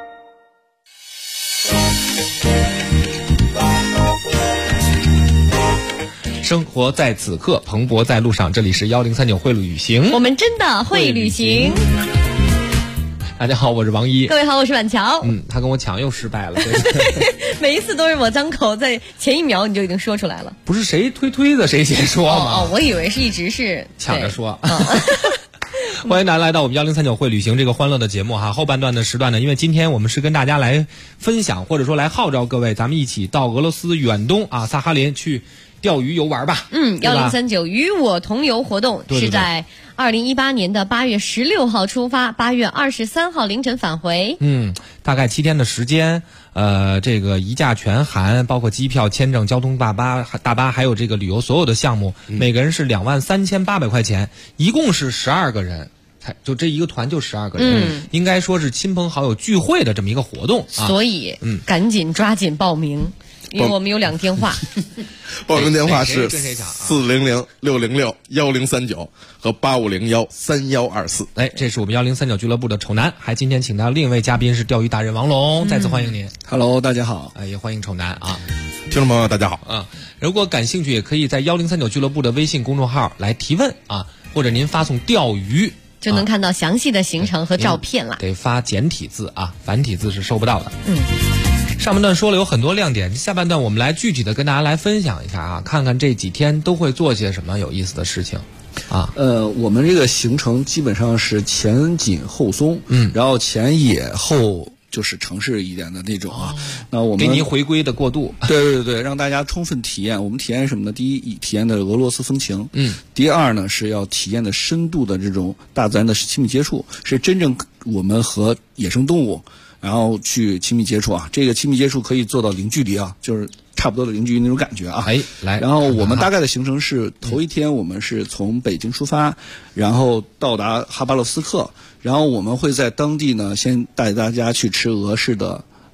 生活在此刻，蓬勃在路上。这里是1039会旅行， 我们真的会旅行。 大家好，我是王一。 各位好，我是婉乔。 他跟我抢又失败了。 每一次都是我张口，在前一秒你就已经说出来了。 不是谁推的谁先说吗？ 我以为是一直是抢着说。欢迎大家来到我们1039会旅行这个欢乐的节目哈。后半段的时段呢，因为今天我们是跟大家来分享，或者说来号召各位，咱们一起到俄罗斯远东萨哈林去钓鱼游玩吧。 1039与我同游活动是在2018年的8月16号出发，8月23号凌晨返回。 大概7天的时间，这个一价全含，包括机票、签证、交通大巴还有这个旅游所有的项目，每个人是23800块钱，一共是12个人。就这一个团就12个人，应该说是亲朋好友聚会的这么一个活动， 所以赶紧抓紧报名，因为我们有2个电话。 报名电话是400-606-1039和8501-3124。 这是我们1039俱乐部的丑男，还今天请到另一位嘉宾是钓鱼达人王龙，再次欢迎您。 Hello， 大家好。 也欢迎丑男啊。 听众朋友大家好如果感兴趣，也可以在1039俱乐部的微信公众号来提问或者您发送钓鱼。 就能看到详细的行程和照片了。 得发简体字繁体字是收不到的。上半段说了有很多亮点，下半段我们来具体的跟大家来分享一下看看这几天都会做些什么有意思的事情我们这个行程基本上是前紧后松，然后前野后就是城市一点的那种那我们给您回归的过渡， 对，让大家充分体验。我们体验什么呢？第一，体验的俄罗斯风情，第二呢是要体验的深度的这种大自然的亲密接触，是真正我们和野生动物然后去亲密接触这个亲密接触可以做到零距离就是差不多的零距离那种感觉来， 然后我们大概的行程是头一天我们是从北京出发，然后到达哈巴洛斯克，然后我们会在当地呢先带大家去吃俄式的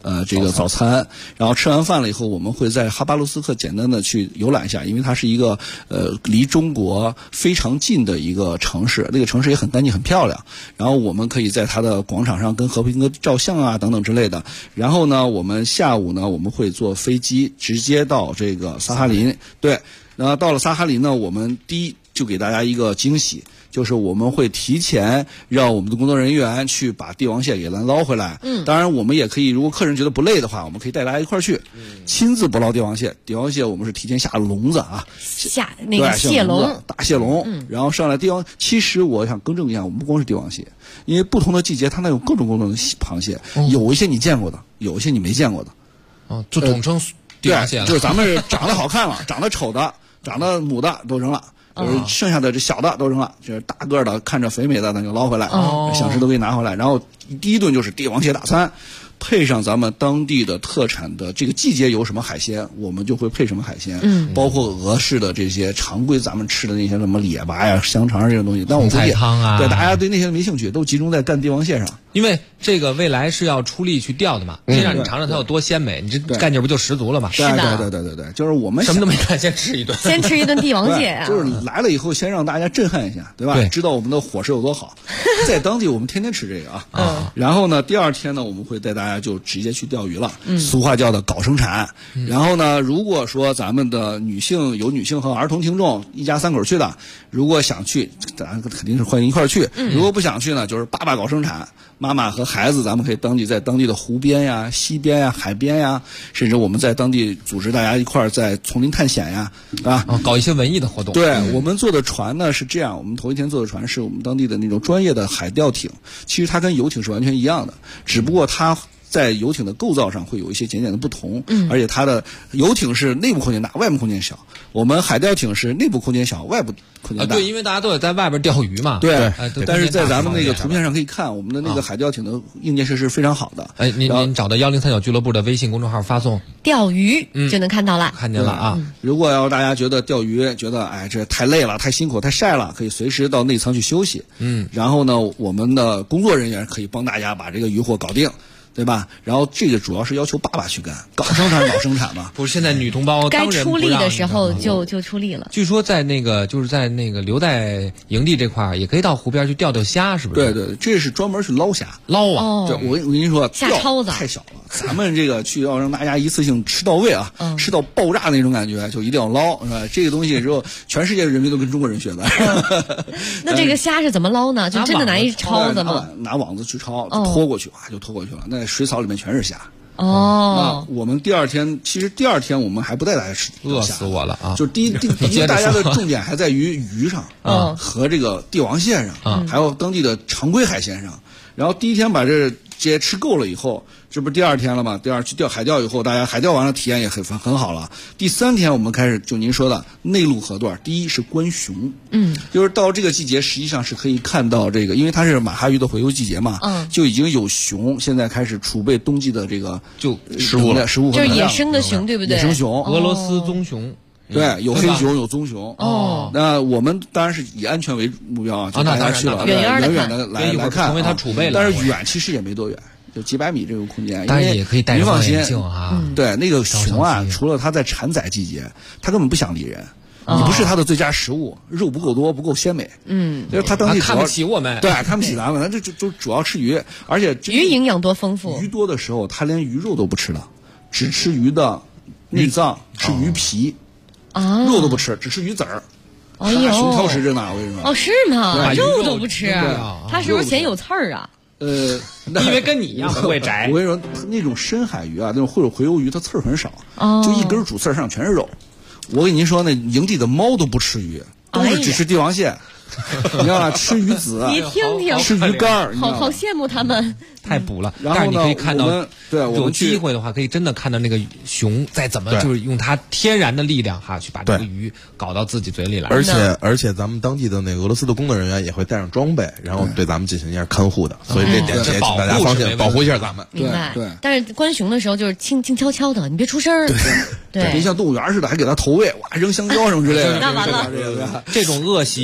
这个早餐，然后吃完饭了以后，我们会在哈巴罗斯克简单的去游览一下，因为它是一个离中国非常近的一个城市，那个城市也很干净很漂亮。然后我们可以在它的广场上跟和平鸽照相啊等等之类的。然后呢，我们下午呢我们会坐飞机直接到这个萨哈林。对，然后到了萨哈林呢，我们第一就给大家一个惊喜。就是我们会提前让我们的工作人员去把帝王蟹给咱捞回来。当然我们也可以，如果客人觉得不累的话，我们可以带大家一块儿去，亲自捕捞帝王蟹。帝王蟹我们是提前下笼子啊， 下那个蟹笼， 大蟹笼，然后上来帝王。其实我想更正一下，我们不光是帝王蟹，因为不同的季节它那有各种各种的螃蟹，有一些你见过的，有一些你没见过的。 哦，就统称帝王蟹了。 就是咱们长得好看了，长得丑的，长得母的都扔了。就是剩下的这小的都扔了，就是大个的看着肥美的咱就捞回来，想吃都给你拿回来。然后第一顿就是帝王蟹大餐，配上咱们当地的特产的这个季节有什么海鲜，我们就会配什么海鲜，包括俄式的这些常规咱们吃的那些什么列巴呀、香肠这种东西。但我估计汤啊， 对大家对那些没兴趣，都集中在干帝王蟹上。 因为这个未来是要出力去钓的嘛，先让你尝尝它有多鲜美，你这干劲不就十足了嘛？ 是的，对，就是我们什么都没干，先吃一顿， 先吃一顿帝王蟹啊！ 就是来了以后，先让大家震撼一下，对吧？ 对， 知道我们的伙食有多好。在当地我们天天吃这个啊。然后呢，第二天呢，我们会带大家就直接去钓鱼了，俗话叫的搞生产。然后呢，如果说咱们的女性和儿童听众，一家三口去的，如果想去，咱肯定是欢迎一块儿去。如果不想去呢，就是爸爸搞生产。妈妈和孩子，咱们可以在当地的湖边呀、溪边呀、海边呀，甚至我们在当地组织大家一块儿在丛林探险呀，啊， 搞一些文艺的活动。 对，我们坐的船呢是这样，我们头一天坐的船是我们当地的那种专业的海钓艇，其实它跟游艇是完全一样的，只不过它在游艇的构造上会有一些简简的不同，而且它的游艇是内部空间大，外部空间小。我们海钓艇是内部空间小，外部空间大。 对，因为大家都得在外边钓鱼嘛。 对，但是在咱们那个图片上可以看，我们的那个海钓艇的硬件设施非常好的。 您找到1039俱乐部的微信公众号发送钓鱼就能看到了。 看见了啊！ 如果要大家觉得钓鱼觉得这太累了、太辛苦、太晒了，可以随时到内舱去休息。然后呢，我们的工作人员可以帮大家把这个渔获搞定。对吧？然后这个主要是要求爸爸去干，搞生产嘛。 不是，现在女同胞该出力的时候就出力了。 据说在就是在留在营地这块儿，也可以到湖边去钓虾，是不是？ 对，这是专门去捞虾。 捞啊！ 对，我跟您说， 虾超子太小了，咱们这个要让大家一次性吃到位啊，吃到爆炸那种感觉，就一定要捞，是吧？这个东西只有全世界人民都跟中国人学的。 那这个虾是怎么捞呢？就真的拿一抄子吗？ 拿网子去抄，拖过去，就拖过去了。那水草里面全是虾。 那我们第二天我们还不带大家吃， 饿死我了啊！ 就第一大家的重点还在于鱼上和这个帝王蟹上还有当地的常规海鲜上。然后第一天把这些吃够了以后，这不是第二天了吗？第二去海钓以后，大家海钓完了体验也很好了。第三天我们开始就您说的内陆河段，第一是观熊，就是到这个季节实际上是可以看到这个，因为它是马哈鱼的洄游季节嘛，就已经有熊现在开始储备冬季的这个就食物就是野生的熊，对不对？ 野生熊， 俄罗斯棕熊。 对，有黑熊，有棕熊。那我们当然是以安全为目标啊，就大家去了，远远的来看， 成为它储备了。 但是远其实也没多远，就几百米这个空间。 当然也可以戴着望远镜啊。对，那个熊啊，除了它在产崽季节，它根本不想理人。你不是它的最佳食物，肉不够多，不够鲜美。就是它当地看不起我们， 对，看不起咱们，它就主要吃鱼，而且鱼营养多丰富。 鱼多的时候，它连鱼肉都不吃了，只吃鱼的内脏，吃鱼皮。肉都不吃，只吃鱼籽儿。熊挑食着呢，我跟你说。 是吗？肉都不吃，他是不是嫌有刺儿啊？ 因为跟你一样不会摘。 我跟你说，那种深海鱼啊，那种或者洄游鱼，它刺儿很少，就一根主刺儿上全是肉。我跟您说，那营地的猫都不吃鱼，都是只吃帝王蟹。你知道吧？吃鱼籽， 你听听， 吃鱼干， 好羡慕他们。 太补了。 然后但是你可以看到， 有机会的话，可以真的看到那个熊再怎么就是用它天然的力量去把这个鱼搞到自己嘴里来。 而且咱们当地的那个俄罗斯的工作人员也会带上装备，然后对咱们进行一下看护的。所以这点也请大家放心，保护一下咱们。 明白。对。但是观熊的时候就是轻轻悄悄的，你别出声儿。对。 别像动物园似的，还给它投喂，哇，扔香蕉什么之类的。 那完了。 这种恶习应该。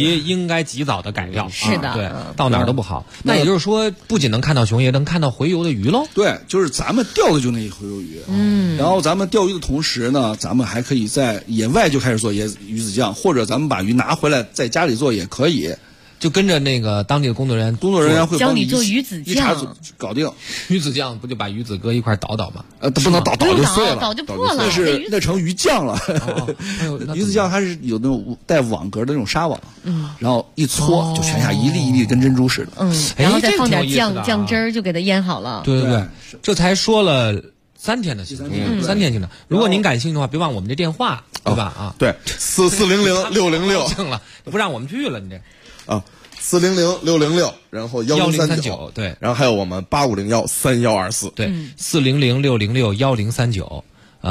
该及早的改掉。 是的， 对，到哪儿都不好。那也就是说，不仅能看到熊，也能看到洄游的鱼喽。 对，就是咱们钓的就那洄游鱼。然后咱们钓鱼的同时呢，咱们还可以在野外就开始做鱼子酱，或者咱们把鱼拿回来在家里做也可以。 就跟着那个当地的工作人员会教你做鱼子酱， 一查搞定。 鱼子酱不就把鱼子搁一块捣吗？ 不能捣就碎了， 捣就破了， 那成鱼酱了。鱼子酱它是有那种带网格的那种纱网，然后一搓就全下一粒一粒跟珍珠似的。 然后再放点酱汁儿，就给它腌好了。 对，这才说了3天的行程，3天行程。如果您感兴趣的话，别忘我们这电话，对吧？ 对，4400-606， 了，不让我们去了，你这。 400-606，然后 1039，对， 然后还有我们8501-3124， 对，400-606-1039，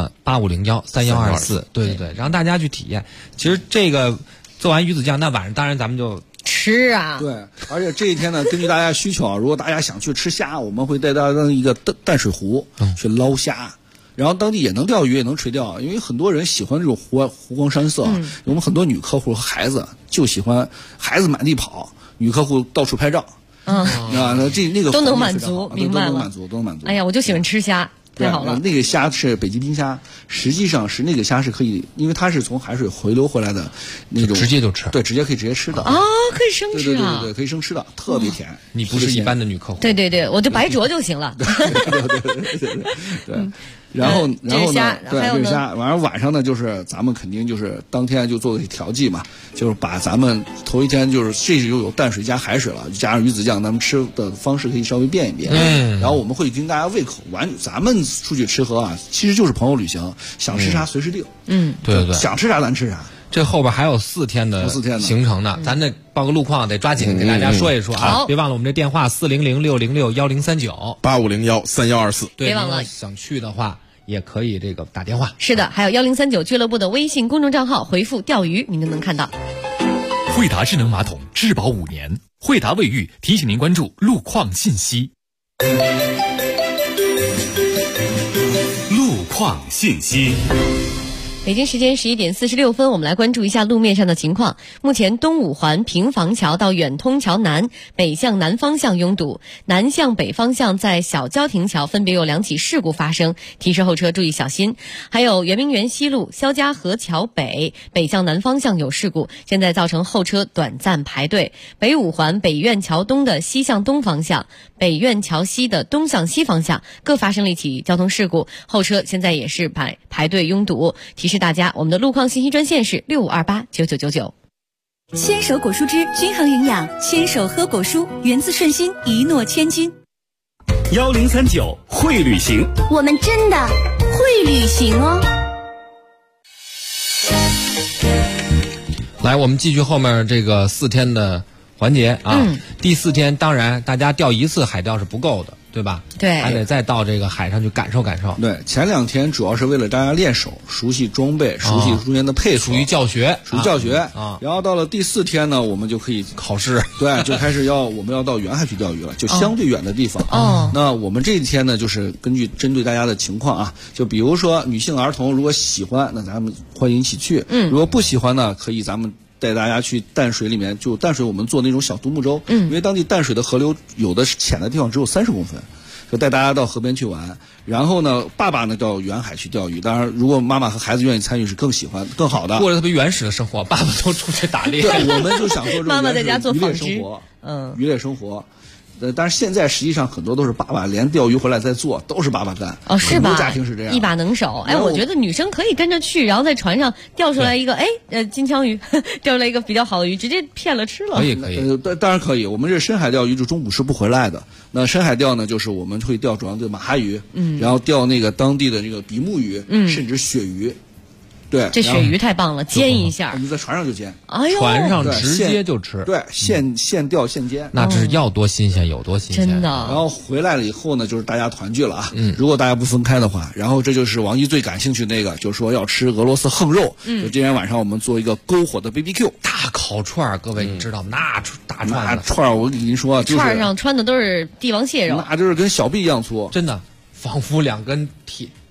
8501-3124，对，让大家去体验。其实这个做完鱼子酱，那晚上当然咱们就吃啊。 对，而且这一天呢，根据大家需求啊，如果大家想去吃虾，我们会带大家到一个淡水湖去捞虾。然后当地也能钓鱼，也能垂钓，因为很多人喜欢这种湖光山色。我们很多女客户和孩子就喜欢，孩子满地跑，女客户到处拍照。那个都能满足，明白了， 都能满足。 哎呀，我就喜欢吃虾。太好了， 那个虾是北极冰虾，实际上是那个虾是可以，因为它是从海水回流回来的那种， 直接就吃， 对，直接可以直接吃的啊，可以生吃啊， 对，可以生吃的，特别甜。 你不是一般的女客户， 对，我就白灼就行了。 对。然后呢？对，这虾，晚上呢，就是咱们肯定就是当天就做个调剂嘛，就是把咱们头一天就是这就有淡水加海水了，加上鱼子酱，咱们吃的方式可以稍微变一变。然后我们会跟大家胃口咱们出去吃喝啊，其实就是朋友旅行，想吃啥随时定。 对， 想吃啥咱吃啥。 这后边还有4天的行程呢，咱这报个路况得抓紧给大家说一说啊！别忘了我们这电话400-606-1039 8501-3124。 对，别忘了想去的话也可以这个打电话。 是的，还有1039俱乐部的微信公众账号，回复钓鱼您就能看到。 惠达智能马桶质保5年，惠达卫浴提醒您关注路况信息。路况信息。 北京时间11点46分，我们来关注一下路面上的情况。目前东五环平房桥到远通桥南北向南方向拥堵，南向北方向在小交亭桥分别有2起事故发生，提示后车注意小心。还有圆明园西路肖家河桥北北向南方向有事故，现在造成后车短暂排队。北五环北苑桥东的西向东方向，北苑桥西的东向西方向各发生了一起交通事故，后车现在也是排队拥堵。提示大家，我们的路况信息专线是65289999。 牵手果蔬汁均衡营养，牵手喝果蔬，源自顺心，一诺千金。 1039会旅行， 我们真的会旅行哦。 来，我们继续后面这个4天的环节啊。第4天当然大家钓一次海钓是不够的，对吧？ 对， 还得再到这个海上去感受感受。 对，前2天主要是为了大家练手，熟悉装备，熟悉中间的配合， 属于教学。 然后到了第4天呢，我们就可以考试， 对，就开始我们要到远海去钓鱼了，就相对远的地方。那我们这一天呢，就是针对大家的情况啊，就比如说女性儿童如果喜欢，那咱们欢迎一起去。如果不喜欢呢，可以咱们带大家去淡水里面，就淡水我们做那种小独木舟，因为当地淡水的河流有的浅的地方只有30公分，就带大家到河边去玩。然后呢，爸爸呢到远海去钓鱼，当然如果妈妈和孩子愿意参与是更喜欢更好的， 过着特别原始的生活，爸爸都出去打猎。 对，我们就想说妈妈在家做纺织娱乐生活。但是现在实际上很多都是爸爸连钓鱼回来再做，都是爸爸干。 是吧？ 很多家庭是这样， 一把能手。我觉得女生可以跟着去，然后在船上钓出来一个金枪鱼，钓出来一个比较好的鱼，直接骗了吃了。 可以， 当然可以。我们这深海钓鱼就中午是不回来的。那深海钓呢，就是我们会钓主要的马哈鱼，然后钓那个当地的那个比目鱼，甚至鳕鱼。对， 这鳕鱼太棒了，煎一下。 我们在船上就煎， 船上直接就吃。 对，现钓现煎。 那这是要多新鲜有多新鲜。 真的。 然后回来了以后呢，就是大家团聚了啊。如果大家不分开的话，然后这就是王一最感兴趣那个，就是说要吃俄罗斯横肉。就今天晚上我们做一个篝火的 BBQ 大烤串，各位你知道吗？那大串我跟您说， 串上穿的都是帝王蟹肉， 那就是跟小臂一样粗， 真的，仿佛2根铁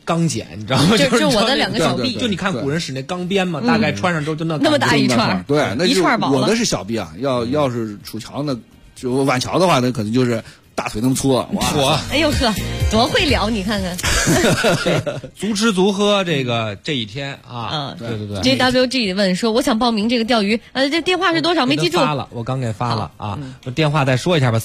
钢剪，你知道吗？ 就是我的两个小臂， 就你看古人使那钢鞭嘛，大概穿上之后就那么大一串， 对，那一串饱了。 我的是小臂啊，要是楚乔呢，就晚乔的话，那可能就是大腿那么粗。 哇！ 哎呦呵，多会聊，你看看。 足吃足喝这一天啊，对。 JWG 问说，我想报名这个钓鱼，这电话是多少？没记住。 发了，我刚给发了啊。电话再说一下吧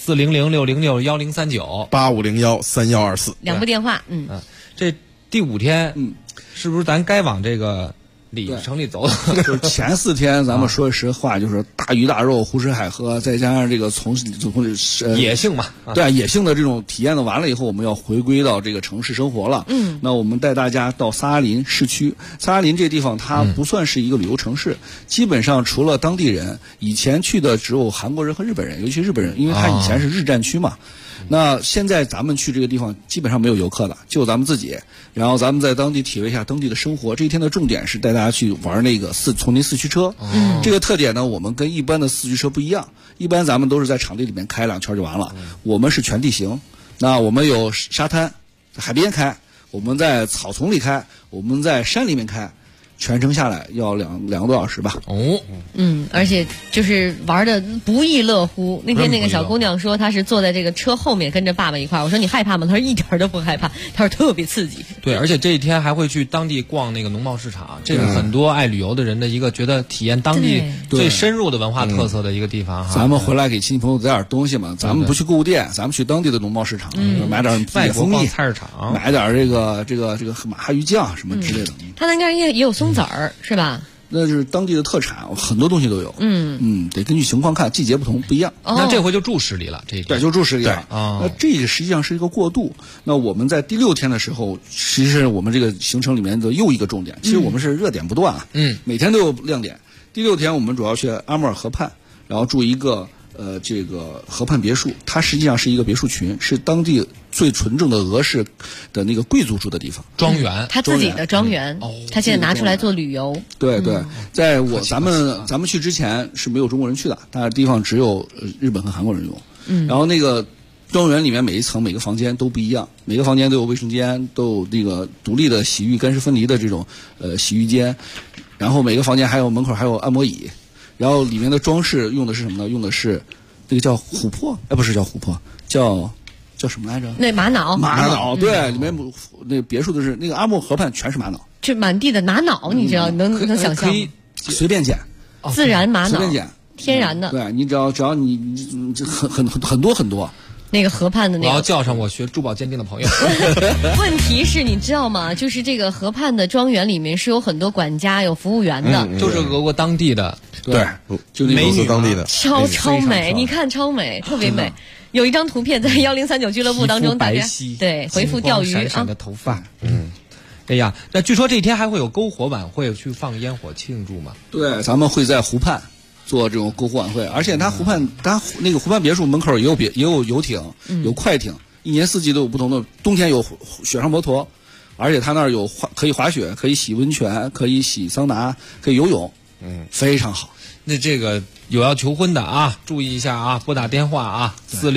，400-606-1039，850-3124， 两部电话。 这第5天，是不是咱该往这个里城里走？ 就是前4天，咱们说实话，就是大鱼大肉、胡吃海喝，再加上这个从野性嘛， 对野性的这种体验的完了以后，我们要回归到这个城市生活了。那我们带大家到萨拉林市区。萨拉林这地方它不算是一个旅游城市，基本上除了当地人，以前去的只有韩国人和日本人，尤其日本人，因为它以前是日战区嘛。那现在咱们去这个地方基本上没有游客了，就咱们自己，然后咱们在当地体会一下当地的生活。这一天的重点是带大家去玩那个丛林4驱车。这个特点呢，我们跟一般的4驱车不一样，一般咱们都是在场地里面开2圈就完了，我们是全地形。那我们有沙滩，海边开，我们在草丛里开，我们在山里面开。全程下来要2个多小时吧。 而且就是玩的不亦乐乎。那天那个小姑娘说，她是坐在这个车后面跟着爸爸一块儿。我说你害怕吗？她说一点都不害怕，她说特别刺激。 对，而且这一天还会去当地逛那个农贸市场，这是很多爱旅游的人的一个觉得体验当地最深入的文化特色的一个地方哈。 咱们回来给亲戚朋友带点东西嘛，咱们不去购物店，咱们去当地的农贸市场，买点外国蜂蜜菜市场， 买点这个马哈鱼酱什么之类的。 他那边也有松子儿是吧？ 那是当地的特产，很多东西都有。得根据情况看，季节不同不一样。 那这回就住10里了，这对，就住10里了。那这个实际上是一个过渡。那我们在第6天的时候，其实我们这个行程里面的又一个重点，其实我们是热点不断啊。每天都有亮点。第6天我们主要去阿穆尔河畔，然后住一个这个河畔别墅，它实际上是一个别墅群，是当地最纯正的俄式的那个贵族住的地方， 庄园， 他自己的庄园，他现在拿出来做旅游。 对，在咱们去之前是没有中国人去的，但是地方只有日本和韩国人用。然后那个庄园里面每一层每个房间都不一样，每个房间都有卫生间，都有那个独立的洗浴干湿分离的这种洗浴间，然后每个房间还有门口还有按摩椅。然后里面的装饰用的是什么呢？用的是那个叫琥珀，不是叫琥珀，叫什么来着？ 那玛瑙， 对，里面那别墅的是那个阿穆河畔全是玛瑙， 就满地的玛瑙，你知道？能想象？ 可以随便捡， 自然玛瑙， 随便捡， 天然的。 对，你只要你很多。 那个河畔的那个， 我要叫上我学珠宝鉴定的朋友。 问题是你知道吗？就是这个河畔的庄园里面是有很多管家、有服务员的， 就是俄国当地的， 对，就美女当地的， 超美，你看超美，特别美。有一张图片在1039俱乐部当中，大家对回复钓鱼闪闪的头发，哎呀，那据说这一天还会有篝火晚会，去放烟火庆祝嘛？ 对，咱们会在湖畔做这种篝火晚会，而且它那个湖畔别墅门口也有游艇，有快艇，一年四季都有不同的。冬天有雪上摩托，而且它那儿有可以滑雪，可以洗温泉，可以洗桑拿，可以游泳，非常好。 那这个有要求婚的啊，注意一下啊，拨打电话啊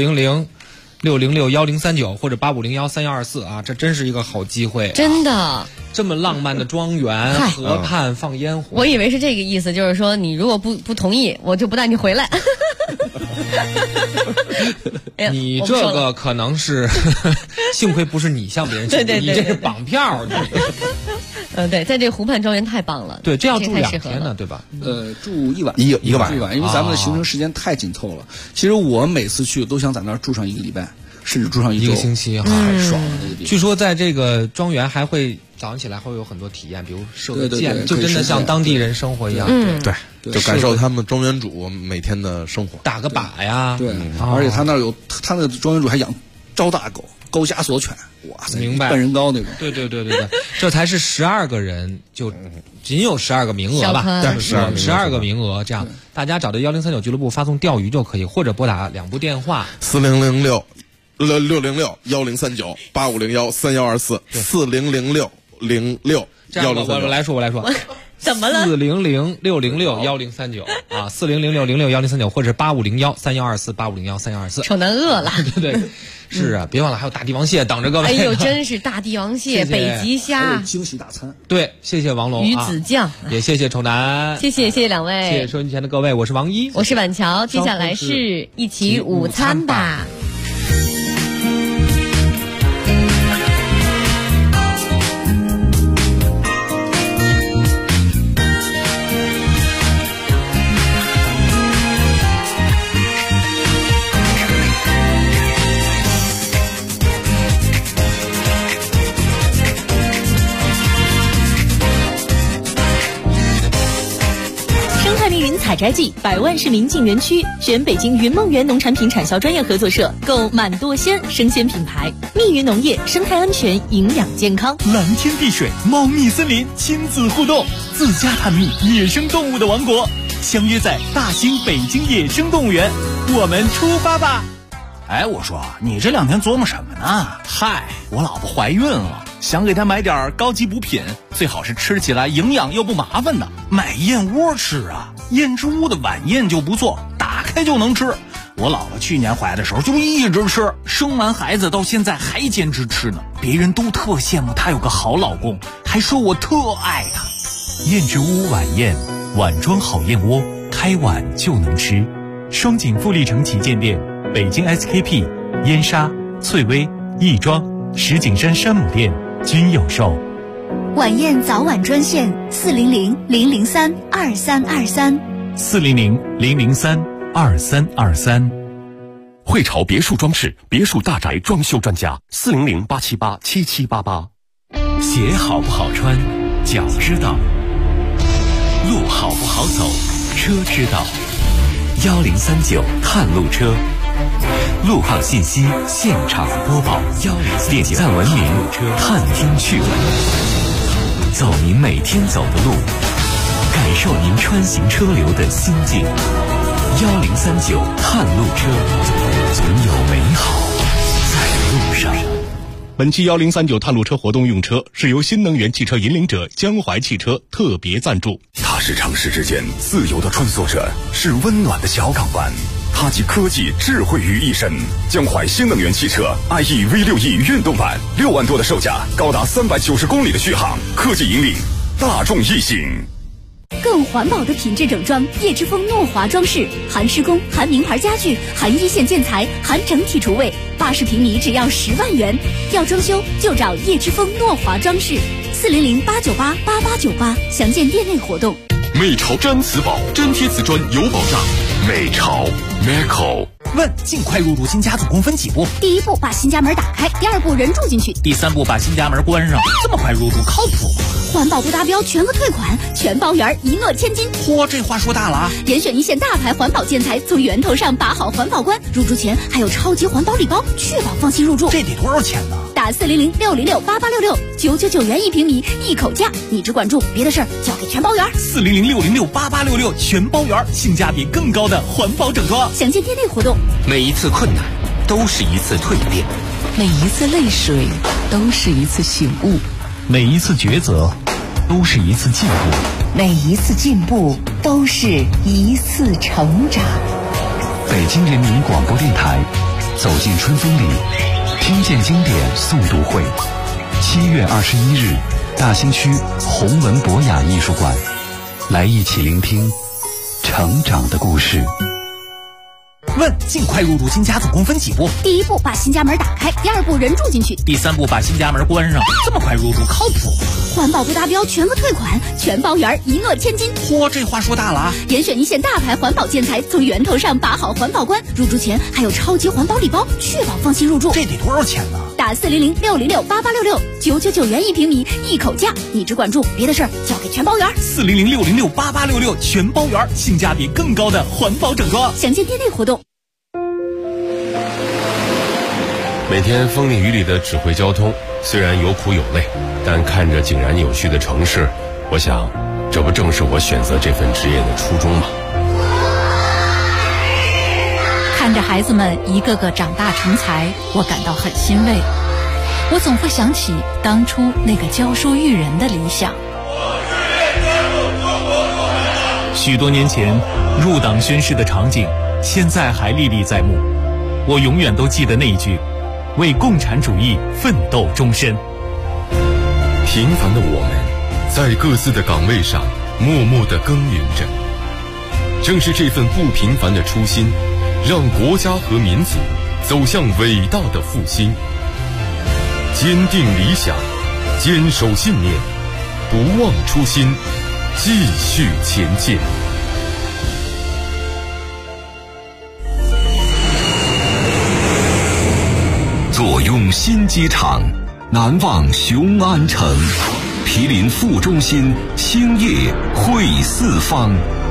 ，400-606-1039或者850-3124啊，这真是一个好机会， 真的。 这么浪漫的庄园，河畔放烟火， 我以为是这个意思，就是说你如果不同意，我就不带你回来。 你这个可能是，幸亏不是你向别人请， 对， 你这是绑票。 对，在这个湖畔庄园太棒了。 对，这要住2天呢，对吧？ 住1晚， 一个晚上， 因为咱们的行程时间太紧凑了。其实我每次去都想在那儿住上1个礼拜，甚至住上 1个星期， 太爽了那个地方。 据说在这个庄园还会早上起来会有很多体验，比如射个箭，就真的像当地人生活一样。 对，就感受他们庄园主每天的生活， 打个靶呀。 对，而且他那庄园主还养招大狗。高加索犬，哇塞， 明白， 半人高那种。 对，这才是12个人，就仅有12个名额吧？ 对 ，12个名额，这样大家找到1039俱乐部发送钓鱼就可以，或者拨打2部电话 ，4006-639-1039，850-3124，4006-06-1016。 这样我来说， 怎么了 ？400-606-1039啊，400-606-1039，或者8501-3124，8501-3124。 丑男饿了， 对对，是啊，别忘了还有大帝王蟹等着各位。 哎呦，真是大帝王蟹、北极虾， 惊喜大餐。 对，谢谢王龙、 鱼子酱， 也谢谢丑男， 谢谢两位， 谢谢收音机前的各位，我是王一， 我是婉乔，接下来是一起午餐吧。 采摘季，100万市民进园区，选北京云梦园农产品产销专业合作社，购满舵鲜生鲜品牌，密云农业，生态安全，营养健康， 蓝天碧水，茂密森林，亲子互动，自家探秘野生动物的王国，相约在大兴北京野生动物园，我们出发吧！ 哎，我说你这2天琢磨什么呢？嗨，我老婆怀孕了，想给她买点高级补品，最好是吃起来营养又不麻烦的。买燕窝吃啊，燕之屋的晚宴就不错，打开就能吃。我老婆去年怀的时候就一直吃，生完孩子到现在还坚持吃呢。别人都特羡慕她有个好老公，还说我特爱她。 燕之屋晚宴，碗装好燕窝，开碗就能吃。双井富力城旗舰店。北京 SKP、燕莎、翠微、亦庄、石景山山姆店均有售。 晚宴早晚专线400-003-2323。 400-003-2323。 汇潮别墅装饰，别墅大宅装修专家，400-878-7788。 鞋好不好穿，脚知道；路好不好走，车知道。 1039探路车，路况信息现场播报。点赞文明，探听趣闻，走您每天走的路，感受您穿行车流的心境。1039探路车，总有美好在路上。 本期1039探路车活动用车是由新能源汽车引领者江淮汽车特别赞助。 它是城市之间自由的穿梭者，是温暖的小港湾。它集科技智慧于一身。江淮新能源汽车 IE V6E 运动版，6万多的售价，高达390公里的续航，科技引领大众一行。 更环保的品质整装，叶之峰诺华装饰，含施工，含名牌家具，含一线建材，含整体厨卫，80平米只要10万元。要装修就找叶之峰诺华装饰，400-898-8898，详见店内活动。 美潮粘瓷宝，粘贴瓷砖有保障。美潮 Meco。 问：尽快入住新家总共分几步？ 第1步把新家门打开，第2步人住进去， 第3步把新家门关上。这么快入住靠谱吗？ 环保不达标全额退款，全包圆，一诺千金。 嚯，这话说大了啊！ 严选一线大牌环保建材，从源头上把好环保关。入住前还有超级环保礼包，确保放心入住。 这得多少钱呢？ 打400-606-8866，999元1平米，一口价，你只管住，别的事儿交给全包圆。 400-606-8866，全包圆，性价比更高的环保整装。 详见店内活动。 每一次困难都是一次蜕变， 每一次泪水都是一次醒悟， 每一次抉择都是一次进步， 每一次进步都是一次成长。 北京人民广播电台，走进春风里，听见经典诵读会，7月21日，大兴区弘文博雅艺术馆，来一起聆听成长的故事。 问：尽快入住新家总共分几步？ 第1步把新家门打开，第2步人住进去， 第3步把新家门关上。这么快入住靠谱吗？ 环保不达标全额退款，全包圆，一诺千金。 嚯，这话说大了啊！ 严选一线大牌环保建材，从源头上把好环保关。入住前还有超级环保礼包，确保放心入住。 这得多少钱呢？ 打400-606-8866，999元1平米，一口价，你只管住，别的事儿交给全包圆。 400-606-8866，全包圆，性价比更高的环保整装。 详见店内活动。 每天风里雨里的指挥交通，虽然有苦有累，但看着井然有序的城市，我想，这不正是我选择这份职业的初衷吗？ 看着孩子们一个个长大成才，我感到很欣慰。我总会想起当初那个教书育人的理想。我是练家许多年前入党宣誓的场景，现在还历历在目。我永远都记得那一句：为共产主义奋斗终身。 平凡的我们，在各自的岗位上默默地耕耘着。正是这份不平凡的初心，让国家和民族走向伟大的复兴。坚定理想，坚守信念，不忘初心，继续前进。 坐拥新机场，难忘雄安城，毗邻副中心，兴业汇四方。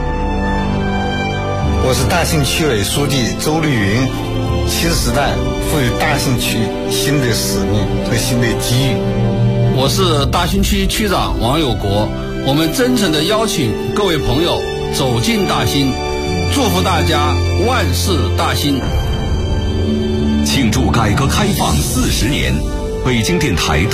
我是大兴区委书记周绿云。新时代赋予大兴区新的使命和新的机遇。 我是大兴区区长王有国。我们真诚地邀请各位朋友走进大兴，祝福大家万事大兴。 庆祝改革开放40年，北京电台